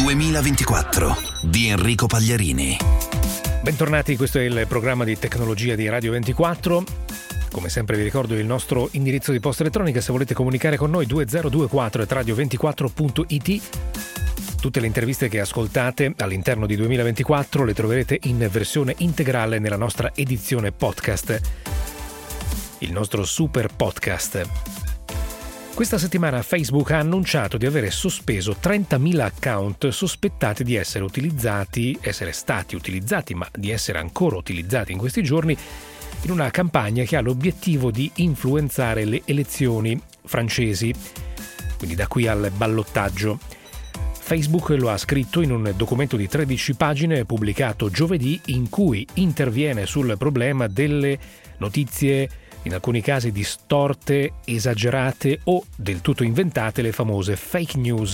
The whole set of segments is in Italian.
2024 di Enrico Pagliarini. Bentornati, questo è il programma di tecnologia di Radio 24. Come sempre vi ricordo il nostro indirizzo di posta elettronica se volete comunicare con noi, 2024@radio24.it. Tutte le interviste che ascoltate all'interno di 2024 le troverete in versione integrale nella nostra edizione podcast, il nostro super podcast. Questa settimana Facebook ha annunciato di avere sospeso 30.000 account sospettati di essere stati utilizzati, ma di essere ancora utilizzati in questi giorni in una campagna che ha l'obiettivo di influenzare le elezioni francesi, quindi da qui al ballottaggio. Facebook lo ha scritto in un documento di 13 pagine pubblicato giovedì, in cui interviene sul problema delle notizie in alcuni casi distorte, esagerate o del tutto inventate, le famose fake news.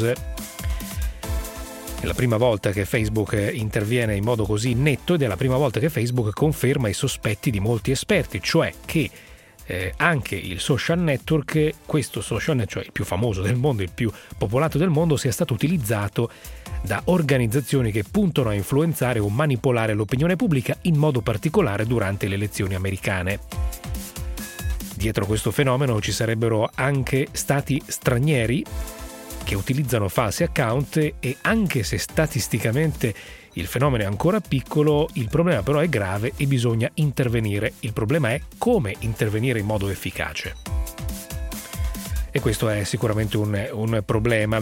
È la prima volta che Facebook interviene in modo così netto ed è la prima volta che Facebook conferma i sospetti di molti esperti, cioè che anche il social network, questo social network, cioè il più famoso del mondo, il più popolato del mondo, sia stato utilizzato da organizzazioni che puntano a influenzare o manipolare l'opinione pubblica, in modo particolare durante le elezioni americane. Dietro questo fenomeno ci sarebbero anche stati stranieri che utilizzano falsi account e anche se statisticamente il fenomeno è ancora piccolo, il problema però è grave e bisogna intervenire. Il problema è come intervenire in modo efficace. E questo è sicuramente un problema.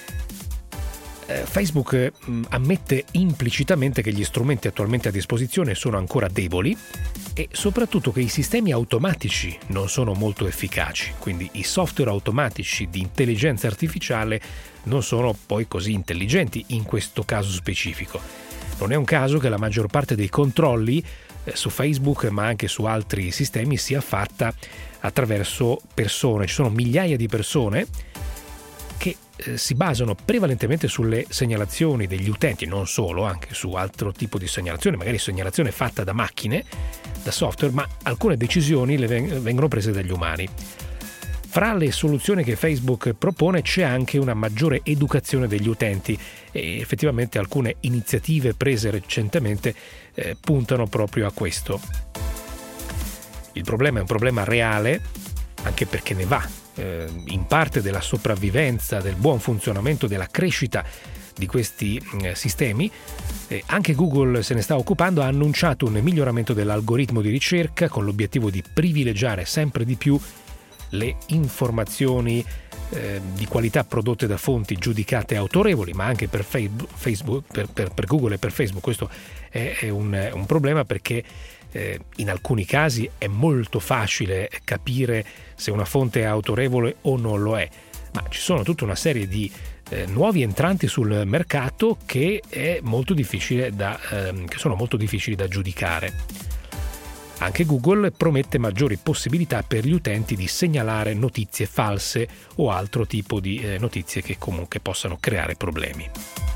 Facebook ammette implicitamente che gli strumenti attualmente a disposizione sono ancora deboli e soprattutto che i sistemi automatici non sono molto efficaci, quindi i software automatici di intelligenza artificiale non sono poi così intelligenti in questo caso specifico. Non è un caso che la maggior parte dei controlli su Facebook, ma anche su altri sistemi, sia fatta attraverso persone. Ci sono migliaia di persone che si basano prevalentemente sulle segnalazioni degli utenti, non solo, anche su altro tipo di segnalazione, magari segnalazione fatta da macchine, da software, ma alcune decisioni vengono prese dagli umani. Fra le soluzioni che Facebook propone c'è anche una maggiore educazione degli utenti e effettivamente alcune iniziative prese recentemente puntano proprio a questo. Il problema è un problema reale, anche perché ne va in parte della sopravvivenza, del buon funzionamento, della crescita di questi sistemi. Anche Google se ne sta occupando, ha annunciato un miglioramento dell'algoritmo di ricerca con l'obiettivo di privilegiare sempre di più le informazioni di qualità prodotte da fonti giudicate autorevoli, ma anche per Google e per Facebook questo è un problema, perché in alcuni casi è molto facile capire se una fonte è autorevole o non lo è, ma ci sono tutta una serie di nuovi entranti sul mercato che sono molto difficili da giudicare. Anche Google promette maggiori possibilità per gli utenti di segnalare notizie false o altro tipo di notizie che comunque possano creare problemi.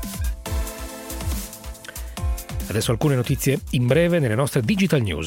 Adesso alcune notizie in breve nelle nostre Digital News.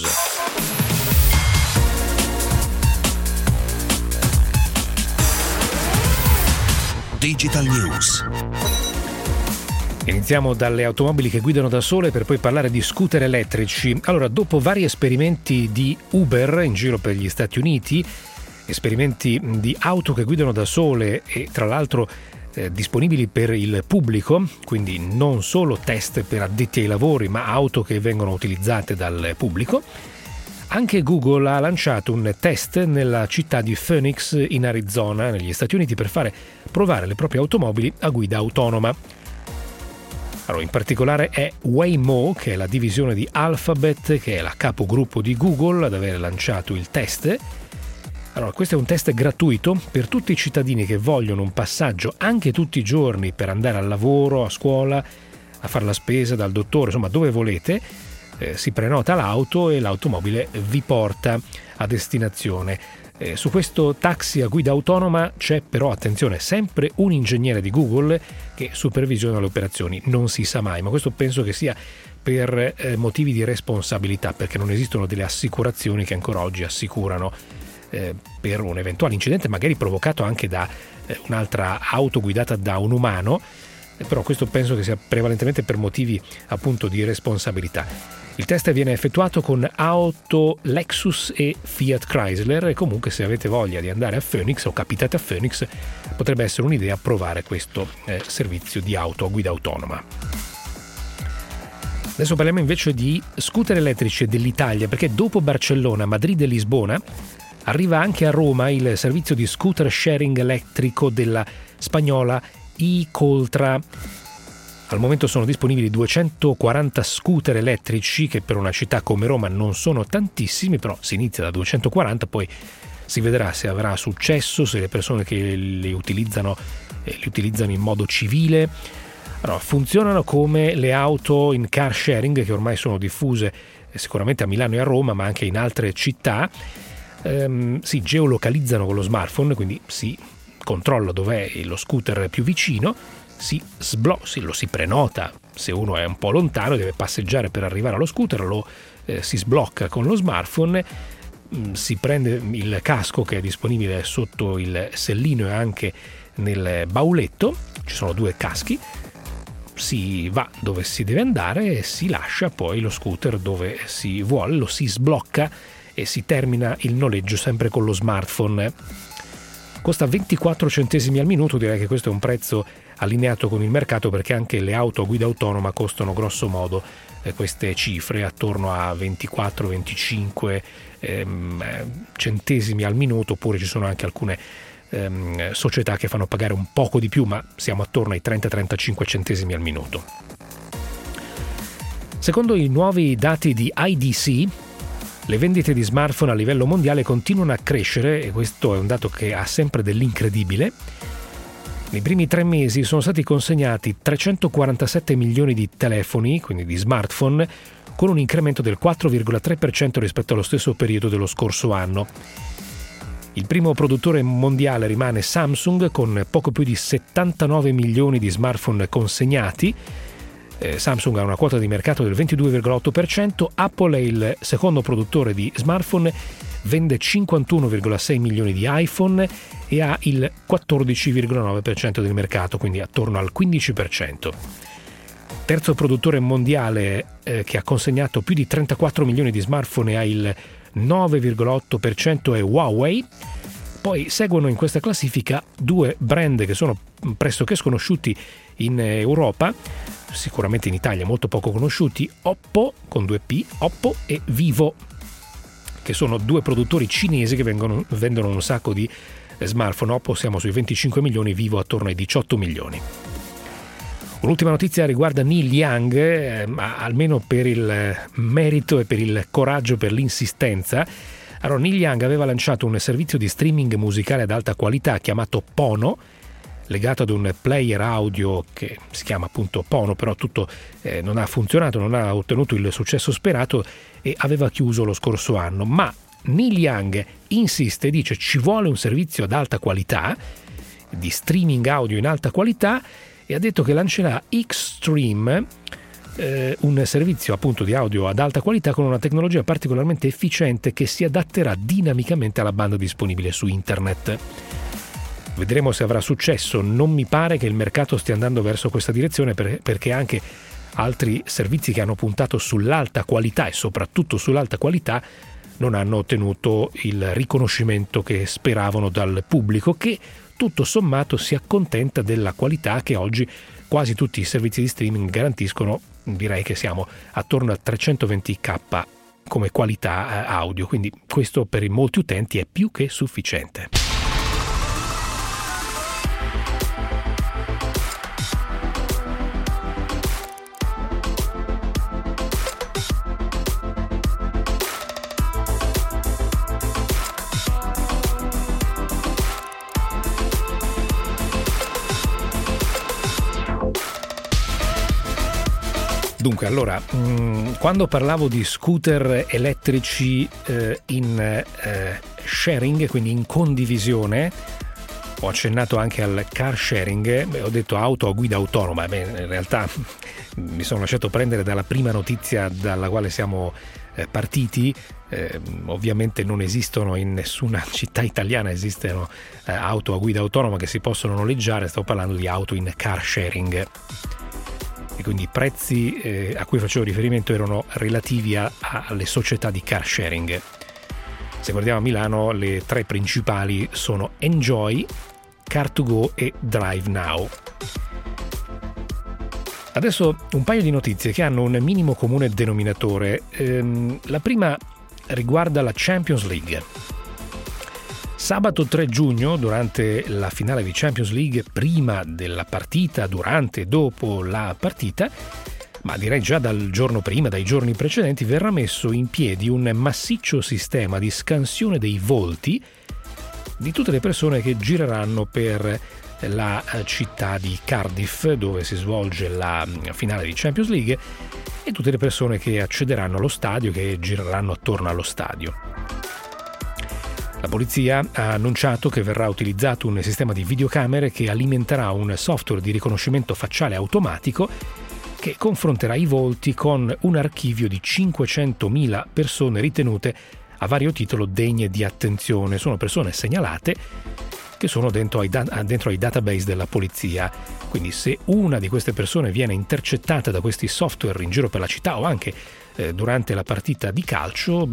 Digital News. Iniziamo dalle automobili che guidano da sole per poi parlare di scooter elettrici. Allora, dopo vari esperimenti di Uber in giro per gli Stati Uniti, esperimenti di auto che guidano da sole e tra l'altro disponibili per il pubblico, quindi non solo test per addetti ai lavori, ma auto che vengono utilizzate dal pubblico, anche Google ha lanciato un test nella città di Phoenix in Arizona, negli Stati Uniti, per fare provare le proprie automobili a guida autonoma. Allora, in particolare è Waymo, che è la divisione di Alphabet, che è la capogruppo di Google, ad aver lanciato il test. Allora, questo è un test gratuito per tutti i cittadini che vogliono un passaggio anche tutti i giorni per andare al lavoro, a scuola, a fare la spesa, dal dottore, insomma dove volete. Si prenota l'auto e l'automobile vi porta a destinazione. Su questo taxi a guida autonoma c'è però, attenzione, sempre un ingegnere di Google che supervisiona le operazioni. Non si sa mai, ma questo penso che sia per motivi di responsabilità, perché non esistono delle assicurazioni che ancora oggi assicurano per un eventuale incidente, magari provocato anche da un'altra auto guidata da un umano. però questo penso che sia prevalentemente per motivi appunto di responsabilità. Il test viene effettuato con auto Lexus e Fiat Chrysler, e comunque se avete voglia di andare a Phoenix o capitate a Phoenix potrebbe essere un'idea provare questo servizio di auto a guida autonoma. Adesso parliamo invece di scooter elettrici dell'Italia, perché dopo Barcellona, Madrid e Lisbona arriva anche a Roma il servizio di scooter sharing elettrico della spagnola e-Coltra. Al momento sono disponibili 240 scooter elettrici, che per una città come Roma non sono tantissimi, però si inizia da 240, poi si vedrà se avrà successo, se le persone che li utilizzano in modo civile. Allora, funzionano come le auto in car sharing che ormai sono diffuse sicuramente a Milano e a Roma, ma anche in altre città. Si geolocalizzano con lo smartphone, quindi si controlla dov'è lo scooter più vicino, lo si prenota. Se uno è un po' lontano e deve passeggiare per arrivare allo scooter, si sblocca con lo smartphone, si prende il casco che è disponibile sotto il sellino e anche nel bauletto, ci sono 2 caschi, si va dove si deve andare e si lascia poi lo scooter dove si vuole, lo si sblocca e si termina il noleggio sempre con lo smartphone. Costa 24 centesimi al minuto, direi che questo è un prezzo allineato con il mercato, perché anche le auto a guida autonoma costano grosso modo queste cifre, attorno a 24-25 centesimi al minuto, oppure ci sono anche alcune società che fanno pagare un poco di più, ma siamo attorno ai 30-35 centesimi al minuto. Secondo i nuovi dati di IDC, le vendite di smartphone a livello mondiale continuano a crescere, e questo è un dato che ha sempre dell'incredibile. Nei primi 3 mesi sono stati consegnati 347 milioni di telefoni, quindi di smartphone, con un incremento del 4,3% rispetto allo stesso periodo dello scorso anno. Il primo produttore mondiale rimane Samsung, con poco più di 79 milioni di smartphone consegnati. Samsung ha una quota di mercato del 22,8%, Apple è il secondo produttore di smartphone, vende 51,6 milioni di iPhone e ha il 14,9% del mercato, quindi attorno al 15%. Terzo produttore mondiale che ha consegnato più di 34 milioni di smartphone e ha il 9,8% è Huawei. Poi seguono in questa classifica 2 brand che sono pressoché sconosciuti in Europa, sicuramente in Italia molto poco conosciuti: Oppo con 2P, Oppo, e Vivo, che sono 2 produttori cinesi che vendono un sacco di smartphone. Oppo siamo sui 25 milioni, Vivo attorno ai 18 milioni. Un'ultima notizia riguarda Neil Young, ma almeno per il merito e per il coraggio, per l'insistenza. Allora, Neil Young aveva lanciato un servizio di streaming musicale ad alta qualità chiamato Pono, legato ad un player audio che si chiama appunto Pono, però tutto non ha funzionato, non ha ottenuto il successo sperato e aveva chiuso lo scorso anno. Ma Neil Young insiste, dice ci vuole un servizio ad alta qualità, di streaming audio in alta qualità, e ha detto che lancerà Xstream, un servizio appunto di audio ad alta qualità con una tecnologia particolarmente efficiente che si adatterà dinamicamente alla banda disponibile su internet. Vedremo se avrà successo. Non mi pare che il mercato stia andando verso questa direzione, perché anche altri servizi che hanno puntato sull'alta qualità e soprattutto sull'alta qualità non hanno ottenuto il riconoscimento che speravano dal pubblico, che tutto sommato si accontenta della qualità che oggi quasi tutti i servizi di streaming garantiscono. Direi che siamo attorno a 320k come qualità audio, quindi questo per molti utenti è più che sufficiente. Dunque, allora, quando parlavo di scooter elettrici in sharing, quindi in condivisione, Ho accennato anche al car sharing, ho detto auto a guida autonoma, in realtà mi sono lasciato prendere dalla prima notizia dalla quale siamo partiti. Ovviamente non esistono in nessuna città italiana esistono auto a guida autonoma che si possono noleggiare, stavo parlando di auto in car sharing. E quindi i prezzi a cui facevo riferimento erano relativi alle società di car sharing. Se guardiamo a Milano, le tre principali sono Enjoy, Car2Go e Drive Now. Adesso un paio di notizie che hanno un minimo comune denominatore. La prima riguarda la Champions League. Sabato 3 giugno, durante la finale di Champions League, prima della partita, durante e dopo la partita, ma direi già dal giorno prima, dai giorni precedenti, verrà messo in piedi un massiccio sistema di scansione dei volti di tutte le persone che gireranno per la città di Cardiff, dove si svolge la finale di Champions League, e tutte le persone che accederanno allo stadio, che gireranno attorno allo stadio. La polizia ha annunciato che verrà utilizzato un sistema di videocamere che alimenterà un software di riconoscimento facciale automatico che confronterà i volti con un archivio di 500.000 persone ritenute a vario titolo degne di attenzione. Sono persone segnalate che sono dentro ai database della polizia. Quindi se una di queste persone viene intercettata da questi software in giro per la città o anche durante la partita di calcio,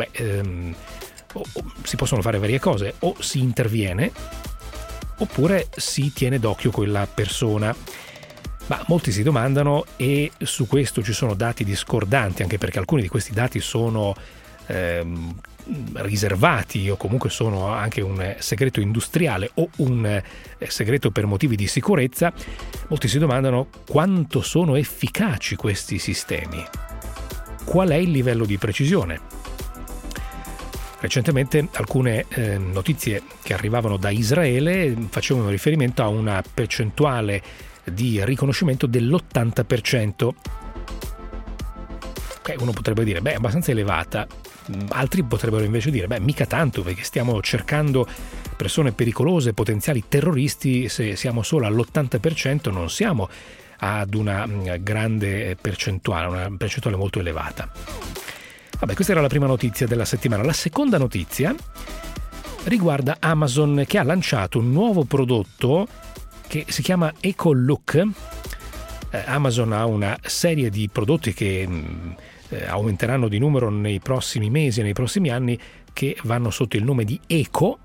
si possono fare varie cose: o si interviene oppure si tiene d'occhio quella persona. Ma molti si domandano, e su questo ci sono dati discordanti, anche perché alcuni di questi dati sono riservati o comunque sono anche un segreto industriale o un segreto per motivi di sicurezza. Molti si domandano quanto sono efficaci questi sistemi, qual è il livello di precisione. Recentemente alcune notizie che arrivavano da Israele facevano riferimento a una percentuale di riconoscimento dell'80%. Uno potrebbe dire, è abbastanza elevata. Altri potrebbero invece dire, mica tanto, perché stiamo cercando persone pericolose, potenziali terroristi. Se siamo solo all'80% non siamo ad una grande percentuale, una percentuale molto elevata. Questa era la prima notizia della settimana. La seconda notizia riguarda Amazon, che ha lanciato un nuovo prodotto che si chiama EcoLook. Amazon ha una serie di prodotti che aumenteranno di numero nei prossimi mesi e nei prossimi anni, che vanno sotto il nome di Eco,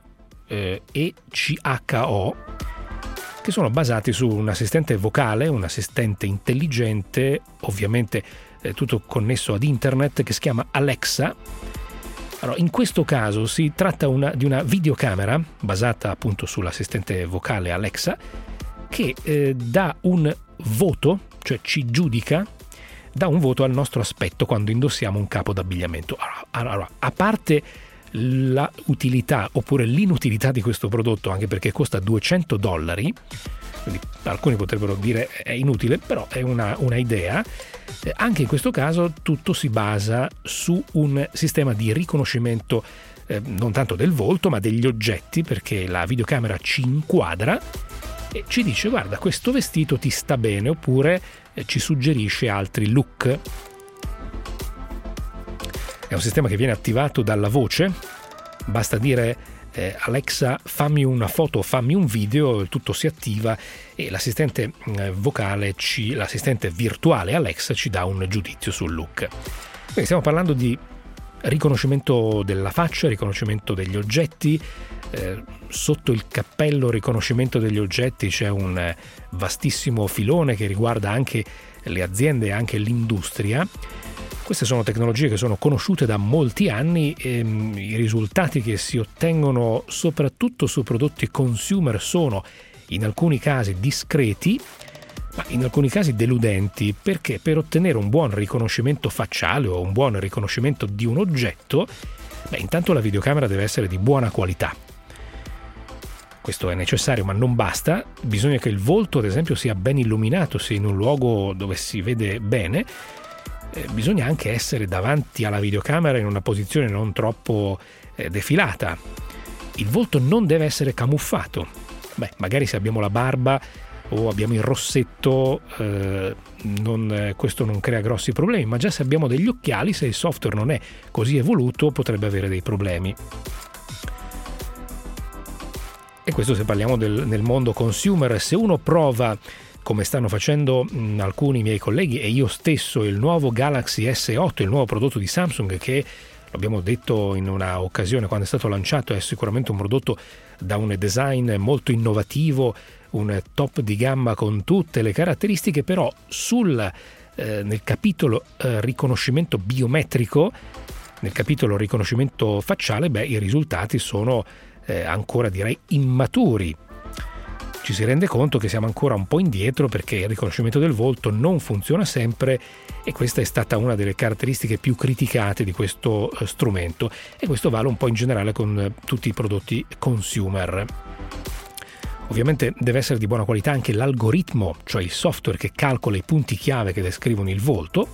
ECHO, che sono basati su un assistente vocale, un assistente intelligente, ovviamente tutto connesso ad internet, che si chiama Alexa. Allora, in questo caso si tratta di una videocamera basata appunto sull'assistente vocale Alexa, che dà un voto, cioè ci giudica, dà un voto al nostro aspetto quando indossiamo un capo d'abbigliamento. Allora, a parte la utilità oppure l'inutilità di questo prodotto, anche perché costa $200, quindi alcuni potrebbero dire è inutile, però è una idea. Anche in questo caso tutto si basa su un sistema di riconoscimento non tanto del volto ma degli oggetti, perché la videocamera ci inquadra e ci dice: guarda, questo vestito ti sta bene, oppure ci suggerisce altri look. È un sistema che viene attivato dalla voce, basta dire Alexa fammi una foto, fammi un video, tutto si attiva e l'assistente vocale, l'assistente virtuale Alexa ci dà un giudizio sul look. Quindi stiamo parlando di riconoscimento della faccia, riconoscimento degli oggetti. Sotto il cappello riconoscimento degli oggetti c'è un vastissimo filone che riguarda anche le aziende e anche l'industria. Queste sono tecnologie che sono conosciute da molti anni e i risultati che si ottengono soprattutto su prodotti consumer sono in alcuni casi discreti, ma in alcuni casi deludenti, perché per ottenere un buon riconoscimento facciale o un buon riconoscimento di un oggetto, intanto la videocamera deve essere di buona qualità. Questo è necessario, ma non basta. Bisogna che il volto, ad esempio, sia ben illuminato, sia in un luogo dove si vede bene. Bisogna anche essere davanti alla videocamera in una posizione non troppo defilata. Il volto non deve essere camuffato. magari se abbiamo la barba o abbiamo il rossetto questo non crea grossi problemi, ma già se abbiamo degli occhiali, se il software non è così evoluto, potrebbe avere dei problemi. E questo se parliamo nel mondo consumer. Se uno prova, come stanno facendo alcuni miei colleghi e io stesso, il nuovo Galaxy S8, il nuovo prodotto di Samsung, che l'abbiamo detto in una occasione quando è stato lanciato, è sicuramente un prodotto da un design molto innovativo, un top di gamma con tutte le caratteristiche, però nel capitolo riconoscimento biometrico, nel capitolo riconoscimento facciale, i risultati sono ancora direi immaturi. Ci si rende conto che siamo ancora un po' indietro perché il riconoscimento del volto non funziona sempre, e questa è stata una delle caratteristiche più criticate di questo strumento, e questo vale un po' in generale con tutti i prodotti consumer. Ovviamente deve essere di buona qualità anche l'algoritmo, cioè il software che calcola i punti chiave che descrivono il volto,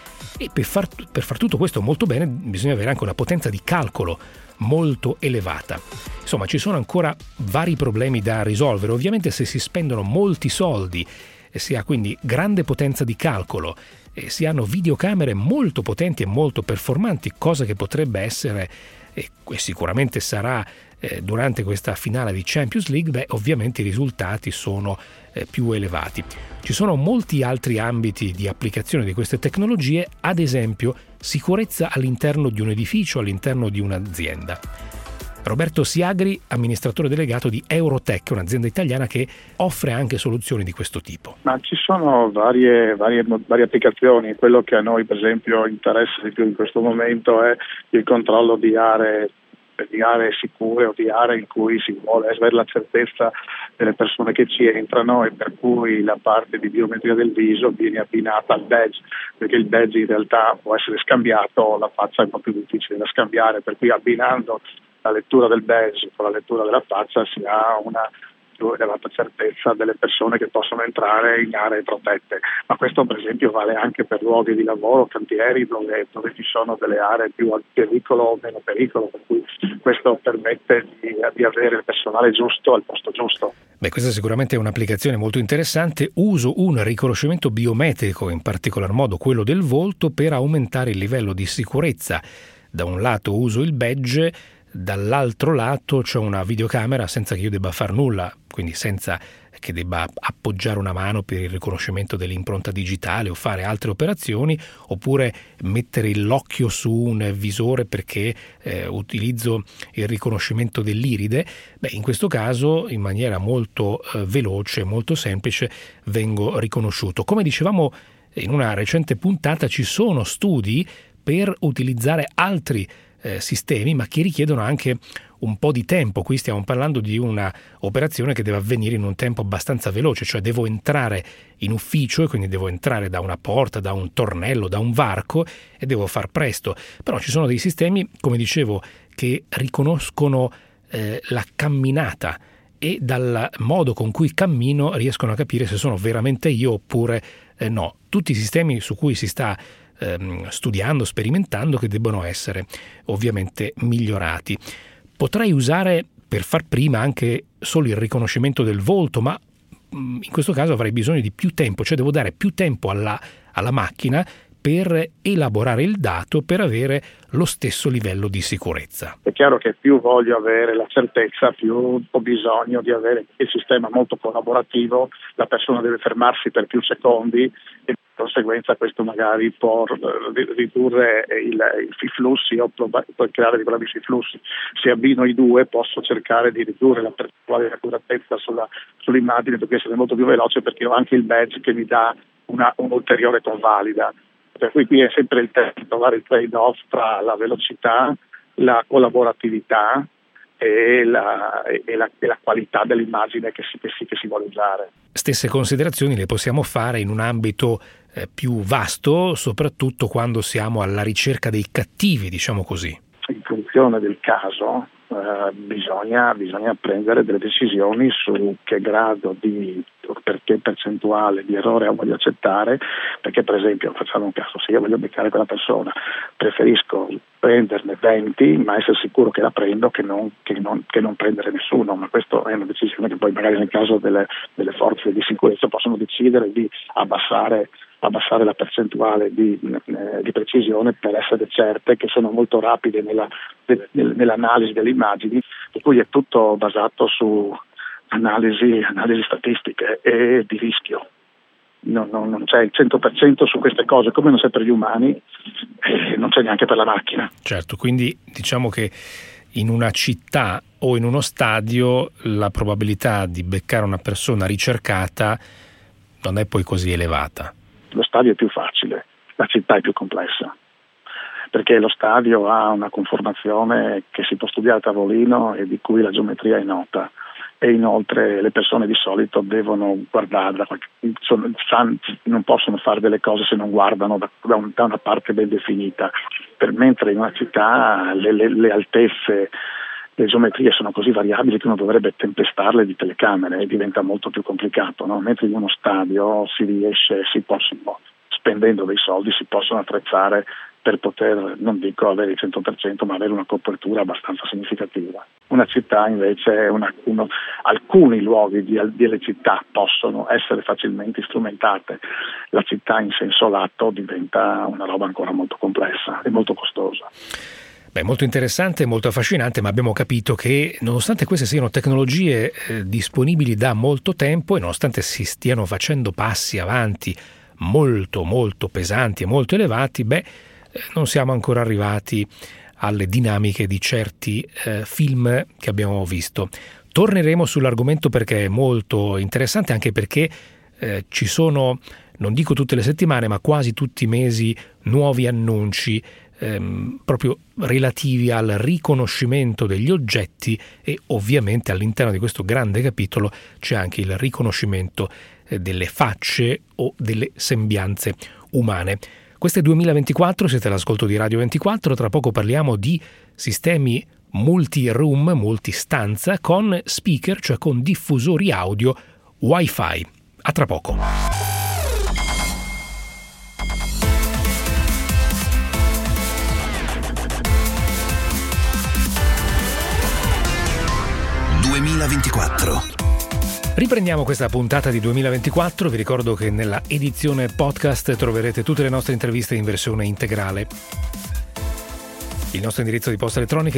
e per far tutto questo molto bene bisogna avere anche una potenza di calcolo molto elevata. Insomma, ci sono ancora vari problemi da risolvere. Ovviamente se si spendono molti soldi e si ha quindi grande potenza di calcolo e si hanno videocamere molto potenti e molto performanti, cosa che potrebbe essere e sicuramente sarà durante questa finale di Champions League, ovviamente i risultati sono più elevati. Ci sono molti altri ambiti di applicazione di queste tecnologie, ad esempio sicurezza all'interno di un edificio, all'interno di un'azienda. Roberto Siagri, amministratore delegato di Eurotech, un'azienda italiana che offre anche soluzioni di questo tipo. Ma ci sono varie applicazioni. Quello che a noi per esempio interessa di più in questo momento è il controllo di aree sicure o di aree in cui si vuole avere la certezza delle persone che ci entrano, e per cui la parte di biometria del viso viene abbinata al badge, perché il badge in realtà può essere scambiato, la faccia è un po' più difficile da scambiare, per cui abbinando la lettura del badge con la lettura della faccia si ha una più elevata certezza delle persone che possono entrare in aree protette. Ma questo per esempio vale anche per luoghi di lavoro, cantieri, dove ci sono delle aree più a pericolo o meno pericolo, per cui questo permette di avere il personale giusto al posto giusto. Questa sicuramente è un'applicazione molto interessante. Uso un riconoscimento biometrico, in particolar modo quello del volto, per aumentare il livello di sicurezza. Da un lato uso il badge, dall'altro lato c'è una videocamera senza che io debba far nulla, quindi senza che debba appoggiare una mano per il riconoscimento dell'impronta digitale o fare altre operazioni, oppure mettere l'occhio su un visore perché utilizzo il riconoscimento dell'iride. In questo caso in maniera molto veloce, molto semplice vengo riconosciuto. Come dicevamo in una recente puntata, ci sono studi per utilizzare altri sistemi, ma che richiedono anche un po' di tempo. Qui stiamo parlando di una operazione che deve avvenire in un tempo abbastanza veloce, cioè devo entrare in ufficio e quindi devo entrare da una porta, da un tornello, da un varco, e devo far presto. Però ci sono dei sistemi, come dicevo, che riconoscono la camminata, e dal modo con cui cammino riescono a capire se sono veramente io oppure no. Tutti i sistemi su cui si sta studiando, sperimentando, che debbono essere ovviamente migliorati. Potrei usare per far prima anche solo il riconoscimento del volto, ma in questo caso avrei bisogno di più tempo, cioè devo dare più tempo alla macchina per elaborare il dato, per avere lo stesso livello di sicurezza. È chiaro che più voglio avere la certezza, più ho bisogno di avere il sistema molto collaborativo, la persona deve fermarsi per più secondi e di conseguenza questo magari può ridurre i flussi o può creare dei problemi sui flussi. Se abbino i due posso cercare di ridurre la percentuale di accuratezza sull'immagine, perché essere molto più veloce, perché ho anche il badge che mi dà un'ulteriore convalida. Per cui qui è sempre il tempo di trovare il trade-off tra la velocità, la collaboratività e la qualità dell'immagine che si vuole usare. Stesse considerazioni le possiamo fare in un ambito più vasto, soprattutto quando siamo alla ricerca dei cattivi, diciamo così. valutazione del caso bisogna prendere delle decisioni su che grado per che percentuale di errore voglio accettare, perché per esempio facciamo un caso, se io voglio beccare quella persona preferisco prenderne 20 ma essere sicuro che la prendo che non prendere nessuno, ma questa è una decisione che poi magari nel caso delle forze di sicurezza possono decidere di abbassare la percentuale di precisione per essere certe che sono molto rapide nell'analisi delle immagini, per cui è tutto basato su analisi statistiche e di rischio. Non c'è il 100% su queste cose, come non c'è per gli umani, non c'è neanche per la macchina. Certo, quindi diciamo che in una città o in uno stadio la probabilità di beccare una persona ricercata non è poi così elevata. Lo stadio è più facile, la città è più complessa, perché lo stadio ha una conformazione che si può studiare a tavolino e di cui la geometria è nota, e inoltre le persone di solito devono guardarla, non possono fare delle cose se non guardano da una parte ben definita, mentre in una città le altezze, le geometrie sono così variabili che uno dovrebbe tempestarle di telecamere e diventa molto più complicato, no? Mentre in uno stadio spendendo dei soldi si possono attrezzare per poter, non dico avere il 100%, ma avere una copertura abbastanza significativa. Una città invece, alcuni luoghi delle città possono essere facilmente strumentate, la città in senso lato diventa una roba ancora molto complessa e molto costosa. Beh, molto interessante, molto affascinante, ma abbiamo capito che nonostante queste siano tecnologie disponibili da molto tempo e nonostante si stiano facendo passi avanti molto molto pesanti e molto elevati, non siamo ancora arrivati alle dinamiche di certi film che abbiamo visto. Torneremo sull'argomento perché è molto interessante, anche perché ci sono, non dico tutte le settimane, ma quasi tutti i mesi, nuovi annunci proprio relativi al riconoscimento degli oggetti, e ovviamente all'interno di questo grande capitolo c'è anche il riconoscimento delle facce o delle sembianze umane. Questo è 2024, siete all'ascolto di Radio 24, tra poco parliamo di sistemi multi-room, multistanza, con speaker, cioè con diffusori audio Wi-Fi. A tra poco. Riprendiamo questa puntata di 2024, vi ricordo che nella edizione podcast troverete tutte le nostre interviste in versione integrale. Il nostro indirizzo di posta elettronica è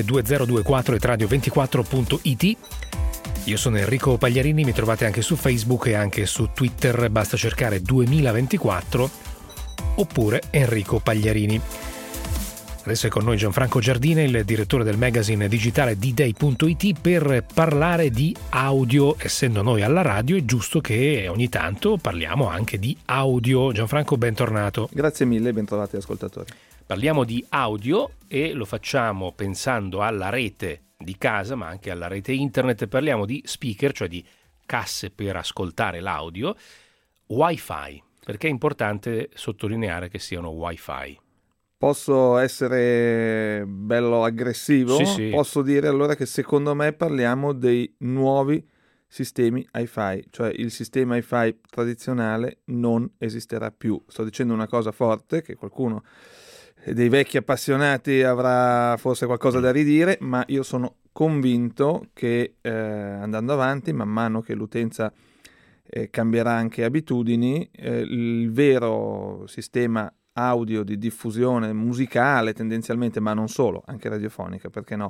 2024@radio24.it. Io sono Enrico Pagliarini, mi trovate anche su Facebook e anche su Twitter, basta cercare 2024 oppure Enrico Pagliarini. Adesso è con noi Gianfranco Giardina, il direttore del magazine digitale D-Day.it, per parlare di audio. Essendo noi alla radio è giusto che ogni tanto parliamo anche di audio. Gianfranco, bentornato. Grazie mille, bentrovati ascoltatori. Parliamo di audio e lo facciamo pensando alla rete di casa, ma anche alla rete internet. Parliamo di speaker, cioè di casse per ascoltare l'audio, Wi-Fi. Perché è importante sottolineare che siano Wi-Fi? Posso essere bello aggressivo? Sì. Posso dire allora che secondo me parliamo dei nuovi sistemi Hi-Fi, cioè il sistema Hi-Fi tradizionale non esisterà più. Sto dicendo una cosa forte che qualcuno dei vecchi appassionati avrà forse qualcosa da ridire, ma io sono convinto che andando avanti, man mano che l'utenza cambierà anche abitudini, il vero sistema audio di diffusione musicale tendenzialmente, ma non solo, anche radiofonica, perché no,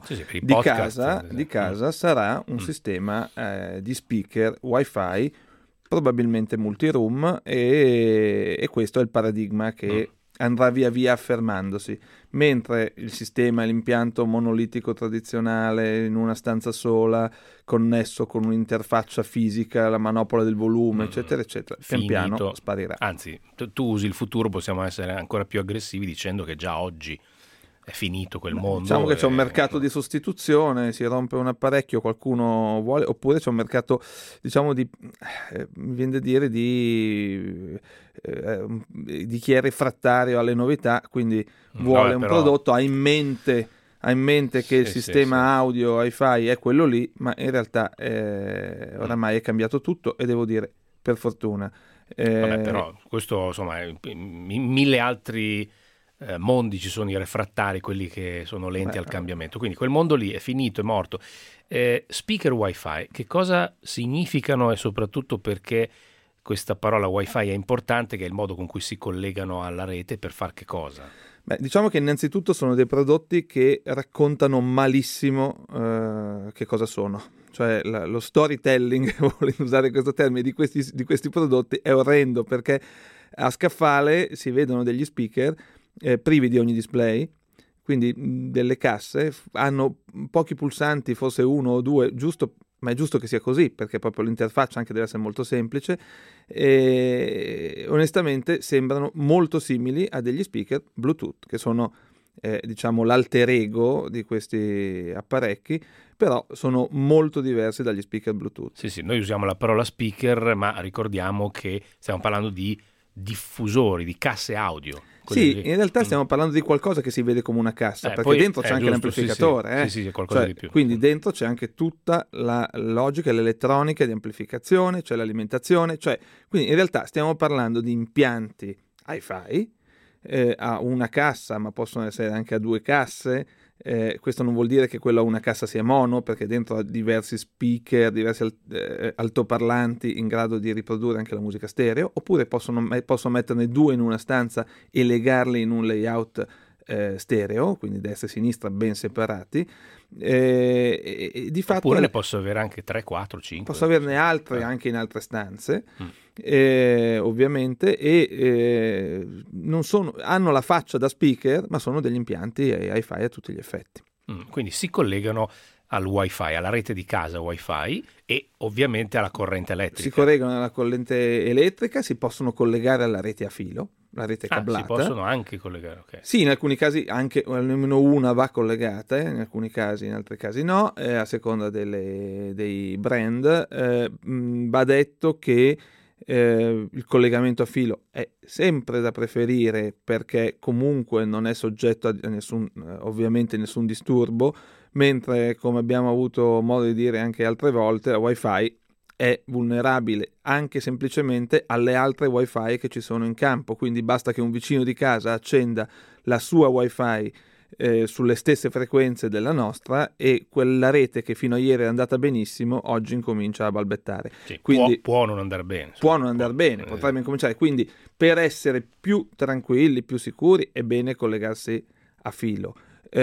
di casa sarà un sistema di speaker Wi-Fi, probabilmente multi-room, e questo è il paradigma che andrà via via affermandosi, mentre il sistema, l'impianto monolitico tradizionale in una stanza sola, connesso con un'interfaccia fisica, la manopola del volume, eccetera, eccetera, pian piano sparirà. Anzi, tu usi il futuro, possiamo essere ancora più aggressivi dicendo che già oggi è finito quel mondo. Diciamo che c'è un mercato di sostituzione, si rompe un apparecchio, qualcuno vuole, oppure c'è un mercato, diciamo, mi viene da dire, di chi è refrattario alle novità, quindi vuole un prodotto, ha in mente ha in mente che il Sì, sistema audio hi-fi è quello lì, ma in realtà oramai è cambiato tutto, e devo dire per fortuna. Vabbè, però questo, insomma, in mille altri mondi ci sono i refrattari, quelli che sono lenti al cambiamento, quindi quel mondo lì è finito, è morto. Speaker wifi, che cosa significano, e soprattutto perché questa parola wifi è importante, che è il modo con cui si collegano alla rete, per far che cosa? Beh, diciamo che innanzitutto sono dei prodotti che raccontano malissimo che cosa sono. Cioè lo storytelling, volendo usare questo termine, di questi prodotti è orrendo, perché a scaffale si vedono degli speaker privi di ogni display, quindi delle casse, hanno pochi pulsanti, forse uno o due, giusto, ma è giusto che sia così, perché proprio l'interfaccia anche deve essere molto semplice, e onestamente sembrano molto simili a degli speaker Bluetooth, che sono diciamo l'alter ego di questi apparecchi, però sono molto diversi dagli speaker Bluetooth. Sì, noi usiamo la parola speaker, ma ricordiamo che stiamo parlando di diffusori, di casse audio. Sì, in realtà stiamo parlando di qualcosa che si vede come una cassa, perché poi, dentro c'è anche giusto, l'amplificatore. Sì, è qualcosa cioè, di più. Quindi dentro c'è anche tutta la logica e l'elettronica di amplificazione, c'è l'alimentazione, quindi in realtà stiamo parlando di impianti hi-fi a una cassa, ma possono essere anche a due casse. Questo non vuol dire che quello a una cassa sia mono, perché dentro ha diversi speaker, diversi altoparlanti in grado di riprodurre anche la musica stereo, oppure posso metterne due in una stanza e legarli in un layout stereo, quindi destra e sinistra ben separati. Di fatto, oppure ne posso avere anche 3, 4, 5. Posso averne altre anche in altre stanze. Ovviamente, e non hanno la faccia da speaker, ma sono degli impianti hi-fi a tutti gli effetti. Quindi si collegano al wifi, alla rete di casa wifi, e ovviamente alla corrente elettrica. Si collegano alla corrente elettrica, si possono collegare alla rete a filo, la rete cablata. Si possono anche collegare, ok. Sì, in alcuni casi anche almeno una va collegata, in alcuni casi, in altri casi no, a seconda dei brand. Va detto che il collegamento a filo è sempre da preferire, perché comunque non è soggetto a ovviamente nessun disturbo, mentre, come abbiamo avuto modo di dire anche altre volte, la wifi è vulnerabile anche semplicemente alle altre wifi che ci sono in campo, quindi basta che un vicino di casa accenda la sua wifi sulle stesse frequenze della nostra, e quella rete che fino a ieri è andata benissimo oggi incomincia a balbettare. Sì, quindi può non andare bene. Può non andare bene, potrebbe incominciare. Quindi, per essere più tranquilli, più sicuri, è bene collegarsi a filo.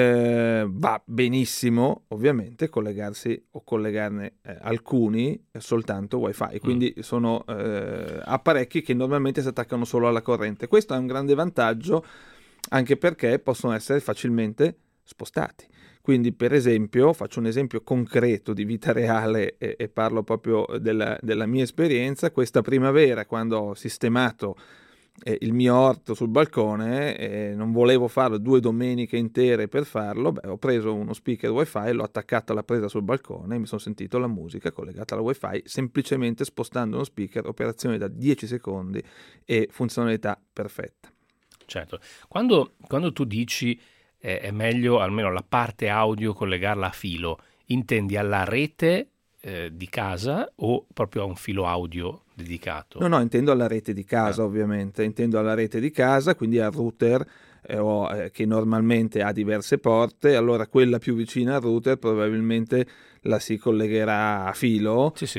Va benissimo ovviamente collegarsi o collegarne alcuni soltanto wifi, quindi sono apparecchi che normalmente si attaccano solo alla corrente. Questo è un grande vantaggio, anche perché possono essere facilmente spostati. Quindi, per esempio, faccio un esempio concreto di vita reale e parlo proprio della mia esperienza. Questa primavera, quando ho sistemato il mio orto sul balcone, non volevo farlo 2 domeniche intere per farlo, ho preso uno speaker wifi, l'ho attaccato alla presa sul balcone e mi sono sentito la musica collegata alla wifi, semplicemente spostando uno speaker, operazione da 10 secondi e funzionalità perfetta. Certo, quando tu dici è meglio almeno la parte audio collegarla a filo, intendi alla rete di casa o proprio a un filo audio dedicato? No, intendo alla rete di casa, ovviamente, intendo alla rete di casa, quindi al router che normalmente ha diverse porte. Allora quella più vicina al router probabilmente la si collegherà a filo. Sì,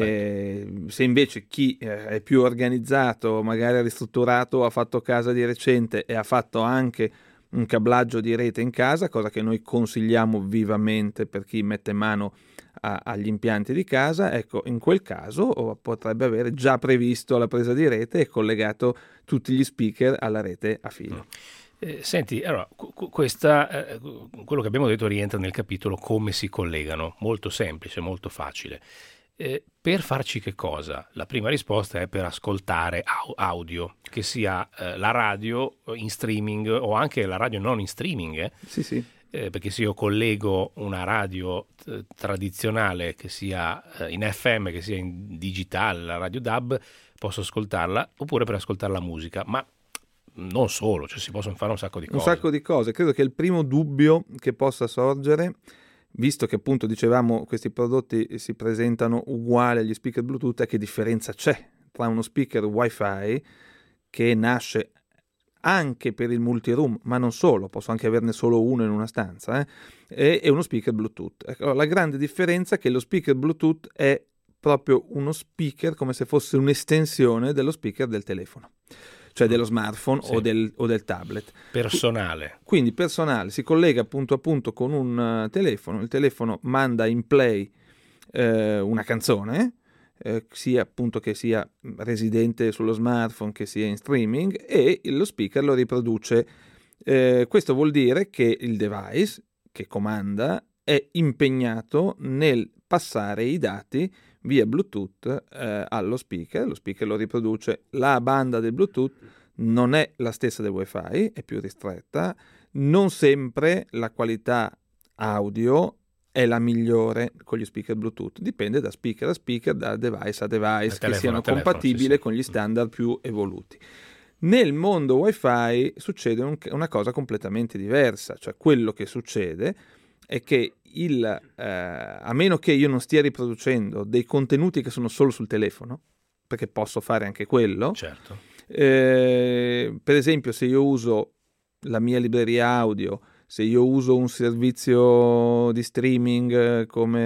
se invece chi è più organizzato, magari ha ristrutturato, ha fatto casa di recente e ha fatto anche un cablaggio di rete in casa, cosa che noi consigliamo vivamente per chi mette mano agli impianti di casa, ecco, in quel caso potrebbe avere già previsto la presa di rete e collegato tutti gli speaker alla rete a filo. Senti, allora, quello che abbiamo detto rientra nel capitolo come si collegano, molto semplice, molto facile. Per farci che cosa? La prima risposta è per ascoltare audio, che sia la radio in streaming o anche la radio non in streaming. Sì. Perché se io collego una radio tradizionale, che sia in FM, che sia in digitale, la radio DAB, posso ascoltarla, oppure per ascoltare la musica. Ma non solo, cioè si possono fare un sacco di cose. Un sacco di cose. Credo che il primo dubbio che possa sorgere, visto che appunto dicevamo questi prodotti si presentano uguali agli speaker Bluetooth, è che differenza c'è tra uno speaker Wi-Fi che nasce anche per il multiroom, ma non solo, posso anche averne solo uno in una stanza, e uno speaker Bluetooth. Ecco, la grande differenza è che lo speaker Bluetooth è proprio uno speaker come se fosse un'estensione dello speaker del telefono, cioè dello smartphone, sì, o del tablet. Personale. Quindi personale, si collega appunto con un telefono, il telefono manda in play una canzone, sia appunto che sia residente sullo smartphone che sia in streaming, e lo speaker lo riproduce. Questo vuol dire che il device che comanda è impegnato nel passare i dati via Bluetooth allo speaker. Lo speaker lo riproduce. La banda del Bluetooth non è la stessa del Wi-Fi, è più ristretta, non sempre la qualità audio è la migliore con gli speaker Bluetooth, dipende da speaker a speaker, da device a device, che siano compatibili con gli standard più evoluti. Nel mondo Wi-Fi succede una cosa completamente diversa, cioè quello che succede è che a meno che io non stia riproducendo dei contenuti che sono solo sul telefono, perché posso fare anche quello, certo. Per esempio se io uso la mia libreria audio, se io uso un servizio di streaming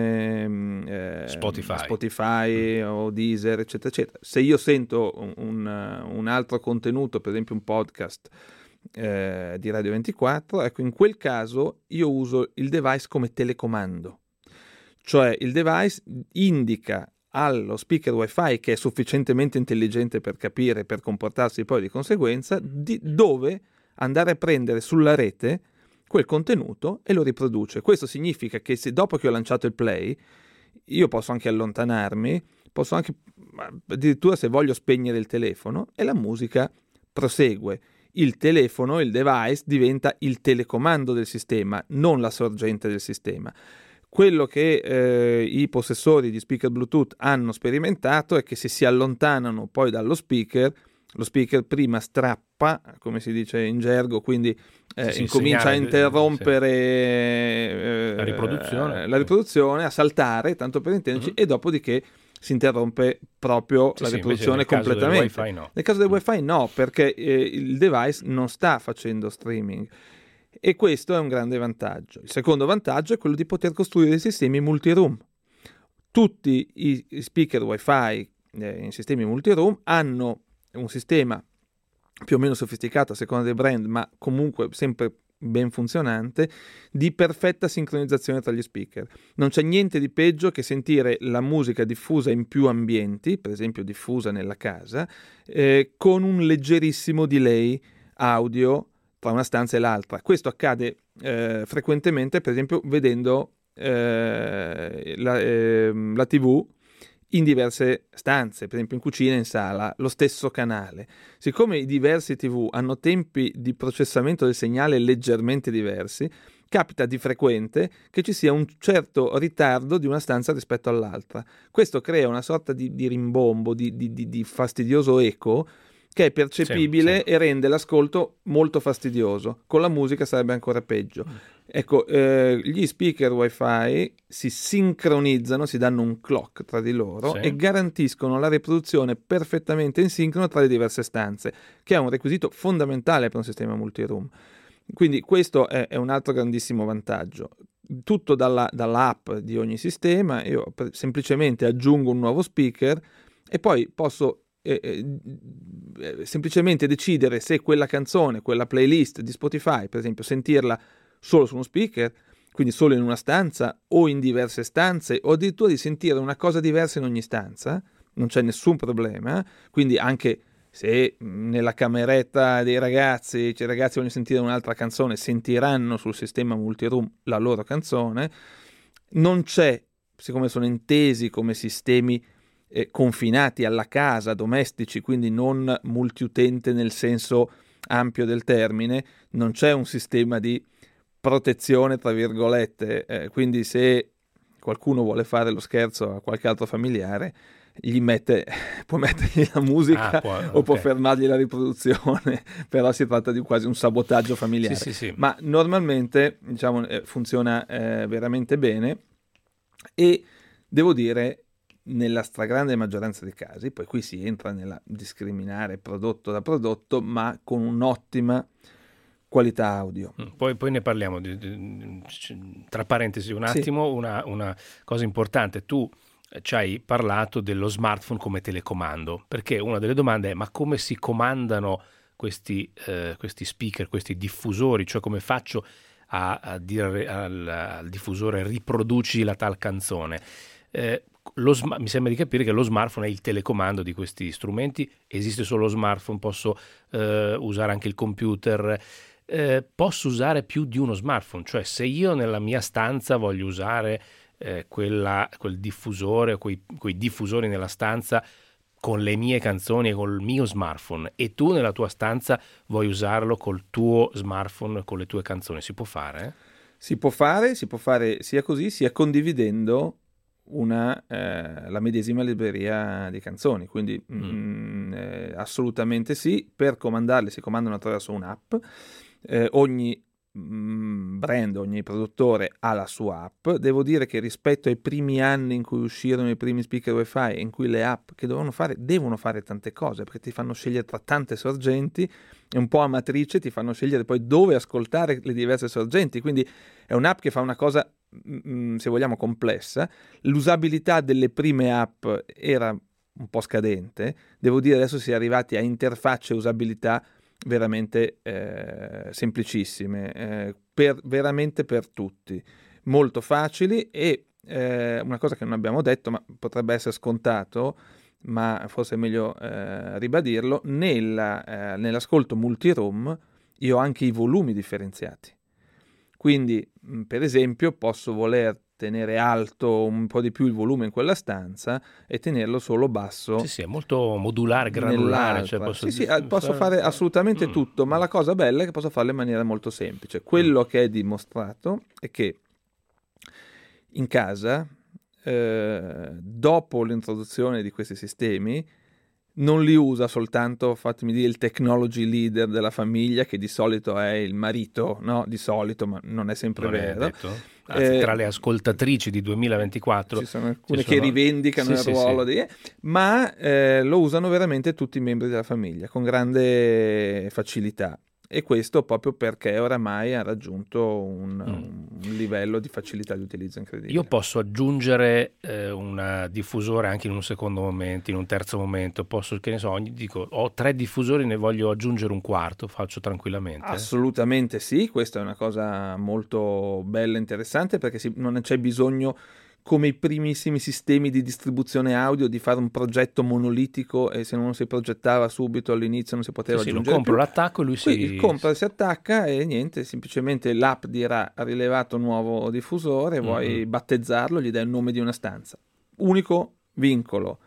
come Spotify o Deezer, eccetera, eccetera, se io sento un altro contenuto, per esempio un podcast di Radio 24, ecco, in quel caso io uso il device come telecomando, cioè il device indica allo speaker Wi-Fi, che è sufficientemente intelligente per capire, per comportarsi poi di conseguenza, di dove andare a prendere sulla rete quel contenuto e lo riproduce. Questo significa che se dopo che ho lanciato il play io posso anche allontanarmi, posso anche addirittura, se voglio, spegnere il telefono, e la musica prosegue. Il telefono, il device, diventa il telecomando del sistema, non la sorgente del sistema. Quello che i possessori di speaker Bluetooth hanno sperimentato è che se si allontanano poi dallo speaker, lo speaker prima strappa, come si dice in gergo, quindi incomincia a interrompere la riproduzione, a saltare, tanto per intenderci, e dopodiché si interrompe proprio la riproduzione completamente. Caso del Wi-Fi no. Nel caso del Wi-Fi no, perché il device non sta facendo streaming. E questo è un grande vantaggio. Il secondo vantaggio è quello di poter costruire dei sistemi multiroom. Tutti i speaker Wi-Fi in sistemi multiroom hanno un sistema più o meno sofisticato a seconda dei brand, ma comunque sempre ben funzionante, di perfetta sincronizzazione tra gli speaker. Non c'è niente di peggio che sentire la musica diffusa in più ambienti, per esempio diffusa nella casa, con un leggerissimo delay audio tra una stanza e l'altra. Questo accade frequentemente, per esempio, vedendo la TV in diverse stanze, per esempio in cucina e in sala, lo stesso canale. Siccome i diversi TV hanno tempi di processamento del segnale leggermente diversi, capita di frequente che ci sia un certo ritardo di una stanza rispetto all'altra. Questo crea una sorta di rimbombo, di fastidioso eco, che è percepibile, sì. E rende l'ascolto molto fastidioso. Con la musica sarebbe ancora peggio. Ecco, gli speaker Wi-Fi si sincronizzano, si danno un clock tra di loro, sì, e garantiscono la riproduzione perfettamente in sincrono tra le diverse stanze, che è un requisito fondamentale per un sistema multiroom. Quindi questo è un altro grandissimo vantaggio. Tutto dall'app di ogni sistema. Io semplicemente aggiungo un nuovo speaker e poi posso semplicemente decidere se quella canzone, quella playlist di Spotify, per esempio, sentirla solo su uno speaker, quindi solo in una stanza o in diverse stanze, o addirittura di sentire una cosa diversa in ogni stanza. Non c'è nessun problema. Quindi anche se nella cameretta dei ragazzi i ragazzi vogliono sentire un'altra canzone, sentiranno sul sistema multiroom la loro canzone. Non c'è, siccome sono intesi come sistemi confinati alla casa, domestici, quindi non multiutente nel senso ampio del termine, non c'è un sistema di protezione tra virgolette, quindi se qualcuno vuole fare lo scherzo a qualche altro familiare, può mettergli la musica o può fermargli la riproduzione, però si tratta di quasi un sabotaggio familiare. Sì. Ma normalmente, diciamo, funziona veramente bene, e devo dire, nella stragrande maggioranza dei casi, poi qui si entra nella discriminare prodotto da prodotto, ma con un'ottima qualità audio. Poi ne parliamo, tra parentesi un attimo, una cosa importante. Tu ci hai parlato dello smartphone come telecomando, perché una delle domande è: ma come si comandano questi speaker, questi diffusori? Cioè, come faccio a dire al diffusore riproduci la tal canzone? Mi sembra di capire che lo smartphone è il telecomando di questi strumenti. Esiste solo lo smartphone? Posso usare anche il computer? Posso usare più di uno smartphone? Cioè, se io nella mia stanza voglio usare quel diffusore, quei diffusori nella stanza con le mie canzoni e col mio smartphone, e tu nella tua stanza vuoi usarlo col tuo smartphone, con le tue canzoni, si può fare? Si può fare sia così, sia condividendo la medesima libreria di canzoni, quindi assolutamente sì. Per comandarli si comandano attraverso un'app. Ogni brand, ogni produttore ha la sua app. Devo dire che rispetto ai primi anni in cui uscirono i primi speaker Wi-Fi, in cui le app che devono fare tante cose, perché ti fanno scegliere tra tante sorgenti, e un po' a matrice ti fanno scegliere poi dove ascoltare le diverse sorgenti, quindi è un'app che fa una cosa, se vogliamo, complessa. L'usabilità delle prime app era un po' scadente, devo dire adesso si è arrivati a interfacce e usabilità veramente semplicissime, veramente per tutti, molto facili. E una cosa che non abbiamo detto, ma potrebbe essere scontato, ma forse è meglio ribadirlo: nell'ascolto multiroom io ho anche i volumi differenziati, quindi per esempio posso voler tenere alto un po' di più il volume in quella stanza e tenerlo solo basso. Sì, è molto modulare, granulare. Cioè posso fare assolutamente tutto, ma la cosa bella è che posso farlo in maniera molto semplice. Quello che è dimostrato è che in casa, dopo l'introduzione di questi sistemi, non li usa soltanto, fatemi dire, il technology leader della famiglia, che di solito è il marito, no? Di solito, ma non è sempre vero. Anzi, tra le ascoltatrici di 2024 ci sono alcune che rivendicano il ruolo ma lo usano veramente tutti i membri della famiglia con grande facilità, e questo proprio perché oramai ha raggiunto un livello di facilità di utilizzo incredibile. Io posso aggiungere un diffusore anche in un secondo momento, in un terzo momento. Posso, che ne so, dico ho 3 diffusori, ne voglio aggiungere un quarto, faccio tranquillamente? Assolutamente sì, questa è una cosa molto bella e interessante, perché non c'è bisogno, come i primissimi sistemi di distribuzione audio, di fare un progetto monolitico, e se non si progettava subito all'inizio non si poteva aggiungere lo compro più. l'attacco e lui si attacca e niente, semplicemente l'app dirà: ha rilevato nuovo diffusore, vuoi battezzarlo, gli dai il nome di una stanza. Unico vincolo: